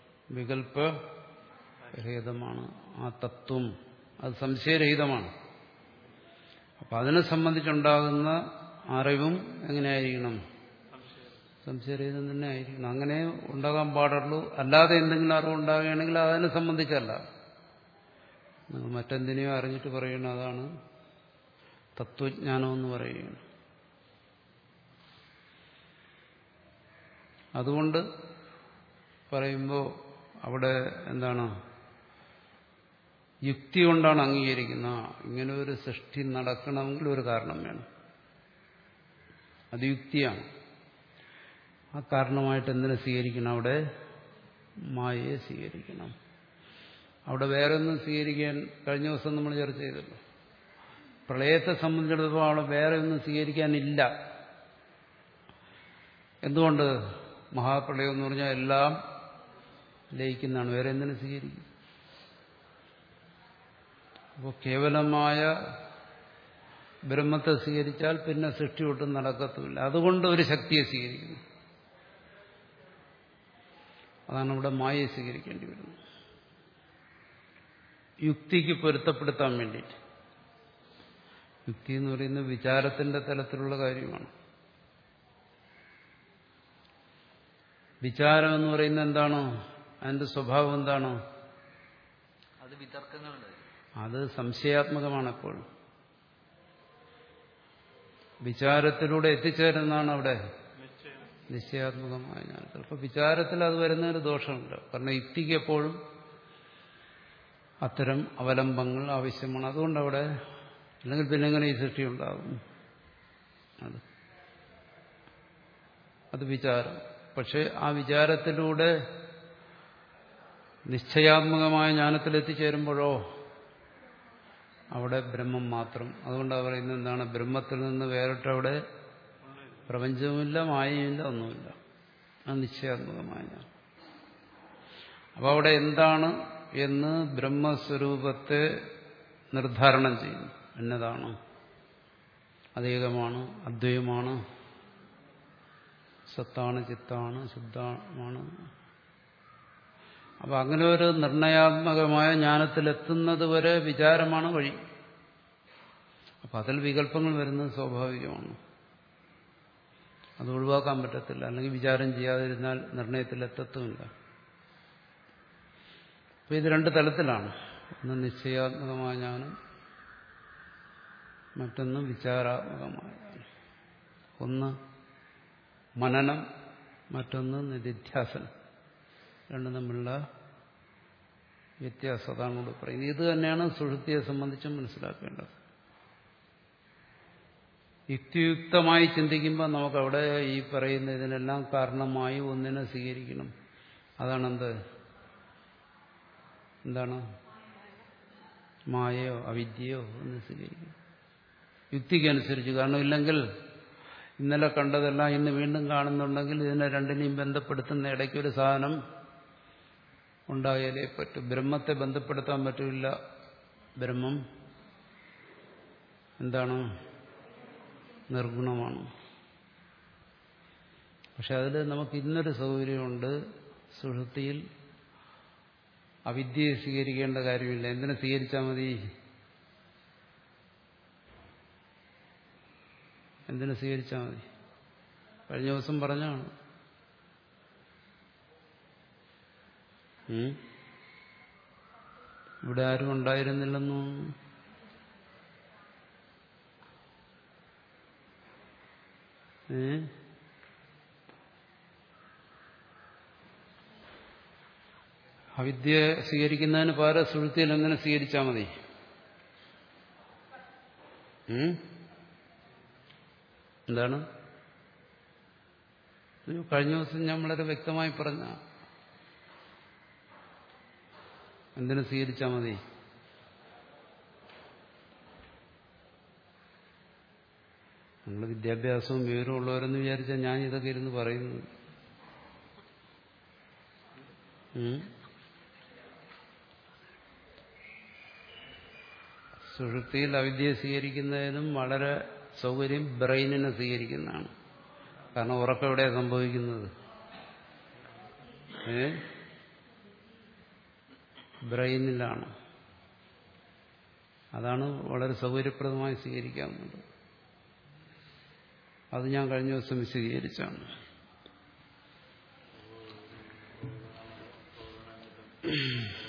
വികല്പരഹിതമാണ്. ആ തത്വം അത് സംശയരഹിതമാണ്. അപ്പം അതിനെ സംബന്ധിച്ചുണ്ടാകുന്ന അറിവും എങ്ങനെയായിരിക്കണം? സംശയരഹിതം തന്നെ ആയിരിക്കണം. അങ്ങനെ ഉണ്ടാകാൻ പാടുള്ളൂ. അല്ലാതെ എന്തെങ്കിലും അറിവുണ്ടാകുകയാണെങ്കിൽ അതിനെ സംബന്ധിച്ചല്ല. നിങ്ങൾ മറ്റെന്തിനെയോ അറിഞ്ഞിട്ട് പറയുന്ന അതാണ് തത്വജ്ഞാനം എന്ന് പറയുകയാണ്. അതുകൊണ്ട് പറയുമ്പോൾ അവിടെ എന്താണ്? യുക്തി കൊണ്ടാണ് അംഗീകരിക്കുന്ന. ഇങ്ങനെ ഒരു സൃഷ്ടി നടക്കണമെങ്കിൽ ഒരു കാരണം വേണം. അത് യുക്തിയാണ്. ആ കാരണമായിട്ട് എന്തിനെ സ്വീകരിക്കണം? അവിടെ മായയെ സ്വീകരിക്കണം. അവിടെ വേറെ ഒന്നും സ്വീകരിക്കാൻ കഴിഞ്ഞ ദിവസം നമ്മൾ ചർച്ച ചെയ്തല്ലോ. പ്രളയത്തെ സംബന്ധിച്ചിടത്തോളം അവിടെ വേറെ ഒന്നും സ്വീകരിക്കാനില്ല. എന്തുകൊണ്ട്? മഹാപ്രളയം എന്ന് പറഞ്ഞാൽ എല്ലാം ലയിക്കുന്നതാണ്. വേറെ എന്തിനു സ്വീകരിക്കും? അപ്പോൾ കേവലമായ ബ്രഹ്മത്തെ സ്വീകരിച്ചാൽ പിന്നെ സൃഷ്ടി ഒട്ടും നടക്കത്തുമില്ല. അതുകൊണ്ട് ഒരു ശക്തിയെ സ്വീകരിക്കുന്നു. അതാണ് ഇവിടെ മായയെ സ്വീകരിക്കേണ്ടി വരുന്നത്, യുക്തിക്ക് പൊരുത്തപ്പെടുത്താൻ വേണ്ടിയിട്ട്. യുക്തി എന്ന് പറയുന്നത് വിചാരത്തിന്റെ തലത്തിലുള്ള കാര്യമാണ്. വിചാരം എന്ന് പറയുന്നത് എന്താണ്? അതിന്റെ സ്വഭാവം എന്താണ്? അത് വിതർക്കങ്ങളുണ്ട്. അത് സംശയാത്മകമാണ്. എപ്പോഴും വിചാരത്തിലൂടെ എത്തിച്ചേരുന്നതാണ് അവിടെ നിശ്ചയാത്മകമായ ജ്ഞാനത്തിൽ. അപ്പൊ വിചാരത്തിൽ അത് വരുന്നൊരു ദോഷമുണ്ട്. കാരണം യുക്തിക്ക് എപ്പോഴും അത്തരം അവലംബങ്ങൾ ആവശ്യമാണ്. അതുകൊണ്ട് അവിടെ അല്ലെങ്കിൽ പിന്നെ എങ്ങനെ ഈ സൃഷ്ടി ഉണ്ടാകും? അത് അത് വിചാരം. പക്ഷെ ആ വിചാരത്തിലൂടെ നിശ്ചയാത്മകമായ ജ്ഞാനത്തിൽ എത്തിച്ചേരുമ്പോഴോ അവിടെ ബ്രഹ്മം മാത്രം. അതുകൊണ്ടാണ് പറയുന്നത് എന്താണ്? ബ്രഹ്മത്തിൽ നിന്ന് വേറിട്ടവിടെ പ്രപഞ്ചവുമില്ല, മായയുമില്ല, ഒന്നുമില്ല. അത് നിശ്ചയാത്മകമായ ജ്ഞാനം. അപ്പോൾ അവിടെ എന്താണ് എന്ന് ബ്രഹ്മസ്വരൂപത്തെ നിർദ്ധാരണം ചെയ്യുന്നു. എന്നതാണ്? അതേകമാണ്, അദ്വൈതമാണ്, സത്താണ്, ചിത്താണ്, ശുദ്ധമാണ്. അപ്പം അങ്ങനെ ഒരു നിർണയാത്മകമായ ജ്ഞാനത്തിലെത്തുന്നത് വരെ വിചാരമാണ് വഴി. അപ്പം അതിൽ വികല്പങ്ങൾ വരുന്നത് സ്വാഭാവികമാണ്. അത് ഒഴിവാക്കാൻ പറ്റത്തില്ല. അല്ലെങ്കിൽ വിചാരം ചെയ്യാതിരുന്നാൽ നിർണയത്തിലെത്തത്തുമില്ല. അപ്പം ഇത് രണ്ട് തലത്തിലാണ്. ഒന്ന് നിശ്ചയാത്മകമായ ജ്ഞാനം, മറ്റൊന്ന് വിചാരാത്മകമായ ജ്ഞാനം. ഒന്ന് മനനം, മറ്റൊന്ന് നിധിധ്യാസനം. രണ്ടും തമ്മിലുള്ള വ്യത്യാസം അതാണ് കൂടെ പറയുന്നത്. ഇത് തന്നെയാണ് സുഷുപ്തിയെ സംബന്ധിച്ചും മനസ്സിലാക്കേണ്ടത്. യുക്തിയുക്തമായി ചിന്തിക്കുമ്പോൾ നമുക്കവിടെ ഈ പറയുന്ന ഇതിനെല്ലാം കാരണമായി ഒന്നിനെ സ്വീകരിക്കണം. അതാണെന്ത്? എന്താണ്? മായയോ അവിദ്യയോ ഒന്ന് സ്വീകരിക്കണം യുക്തിക്കനുസരിച്ച്. കാരണം ഇല്ലെങ്കിൽ ഇന്നലെ കണ്ടതെല്ലാം ഇന്ന് വീണ്ടും കാണുന്നുണ്ടെങ്കിൽ ഇതിനെ രണ്ടിനെയും ബന്ധപ്പെടുത്തുന്ന ഇടയ്ക്കൊരു സാധനം ഉണ്ടായാലേ പറ്റും. ബ്രഹ്മത്തെ ബന്ധപ്പെടുത്താൻ പറ്റില്ല. ബ്രഹ്മം എന്താണ്? നിർഗുണമാണ്. പക്ഷെ അതിൽ നമുക്ക് ഇന്നൊരു സൗകര്യമുണ്ട്. സുഷുപ്തിയിൽ അവിദ്യയെ സ്വീകരിക്കേണ്ട കാര്യമില്ല. എന്തിനെ സ്വീകരിച്ചാൽ മതി? എന്തിനെ സ്വീകരിച്ചാൽ മതി? കഴിഞ്ഞ ദിവസം പറഞ്ഞാണ്. ഇവിടെ ആരും ഉണ്ടായിരുന്നില്ലെന്നു. ഏ അവിദ്യ സ്വീകരിക്കുന്നതിന് പകരം സുഷുപ്തിയിൽ എങ്ങനെ സ്വീകരിച്ചാൽ മതി? എന്താണ്? കഴിഞ്ഞ ദിവസം ഞാൻ വളരെ വ്യക്തമായി പറഞ്ഞ എന്തിനു സ്വീകരിച്ചാൽ മതി? നമ്മൾ വിദ്യാഭ്യാസവും വിവരവും ഉള്ളവരെന്ന് വിചാരിച്ചാൽ ഞാൻ ഇതൊക്കെ ഇരുന്ന് പറയുന്നത്. സുഷുപ്തിയിൽ അവിദ്യയെ സ്വീകരിക്കുന്നതിനും വളരെ സൗകര്യം ബ്രെയിനിനെ സ്വീകരിക്കുന്നതാണ്. കാരണം ഉറക്കം എവിടെയാണ് സംഭവിക്കുന്നത്? ഏ ബ്രെയിനിലാണ്. അതാണ് വളരെ സൗകര്യപ്രദമായി സ്വീകരിക്കാവുന്നത്. അത് ഞാൻ കഴിഞ്ഞ ദിവസം വിശദീകരിച്ചാണ്.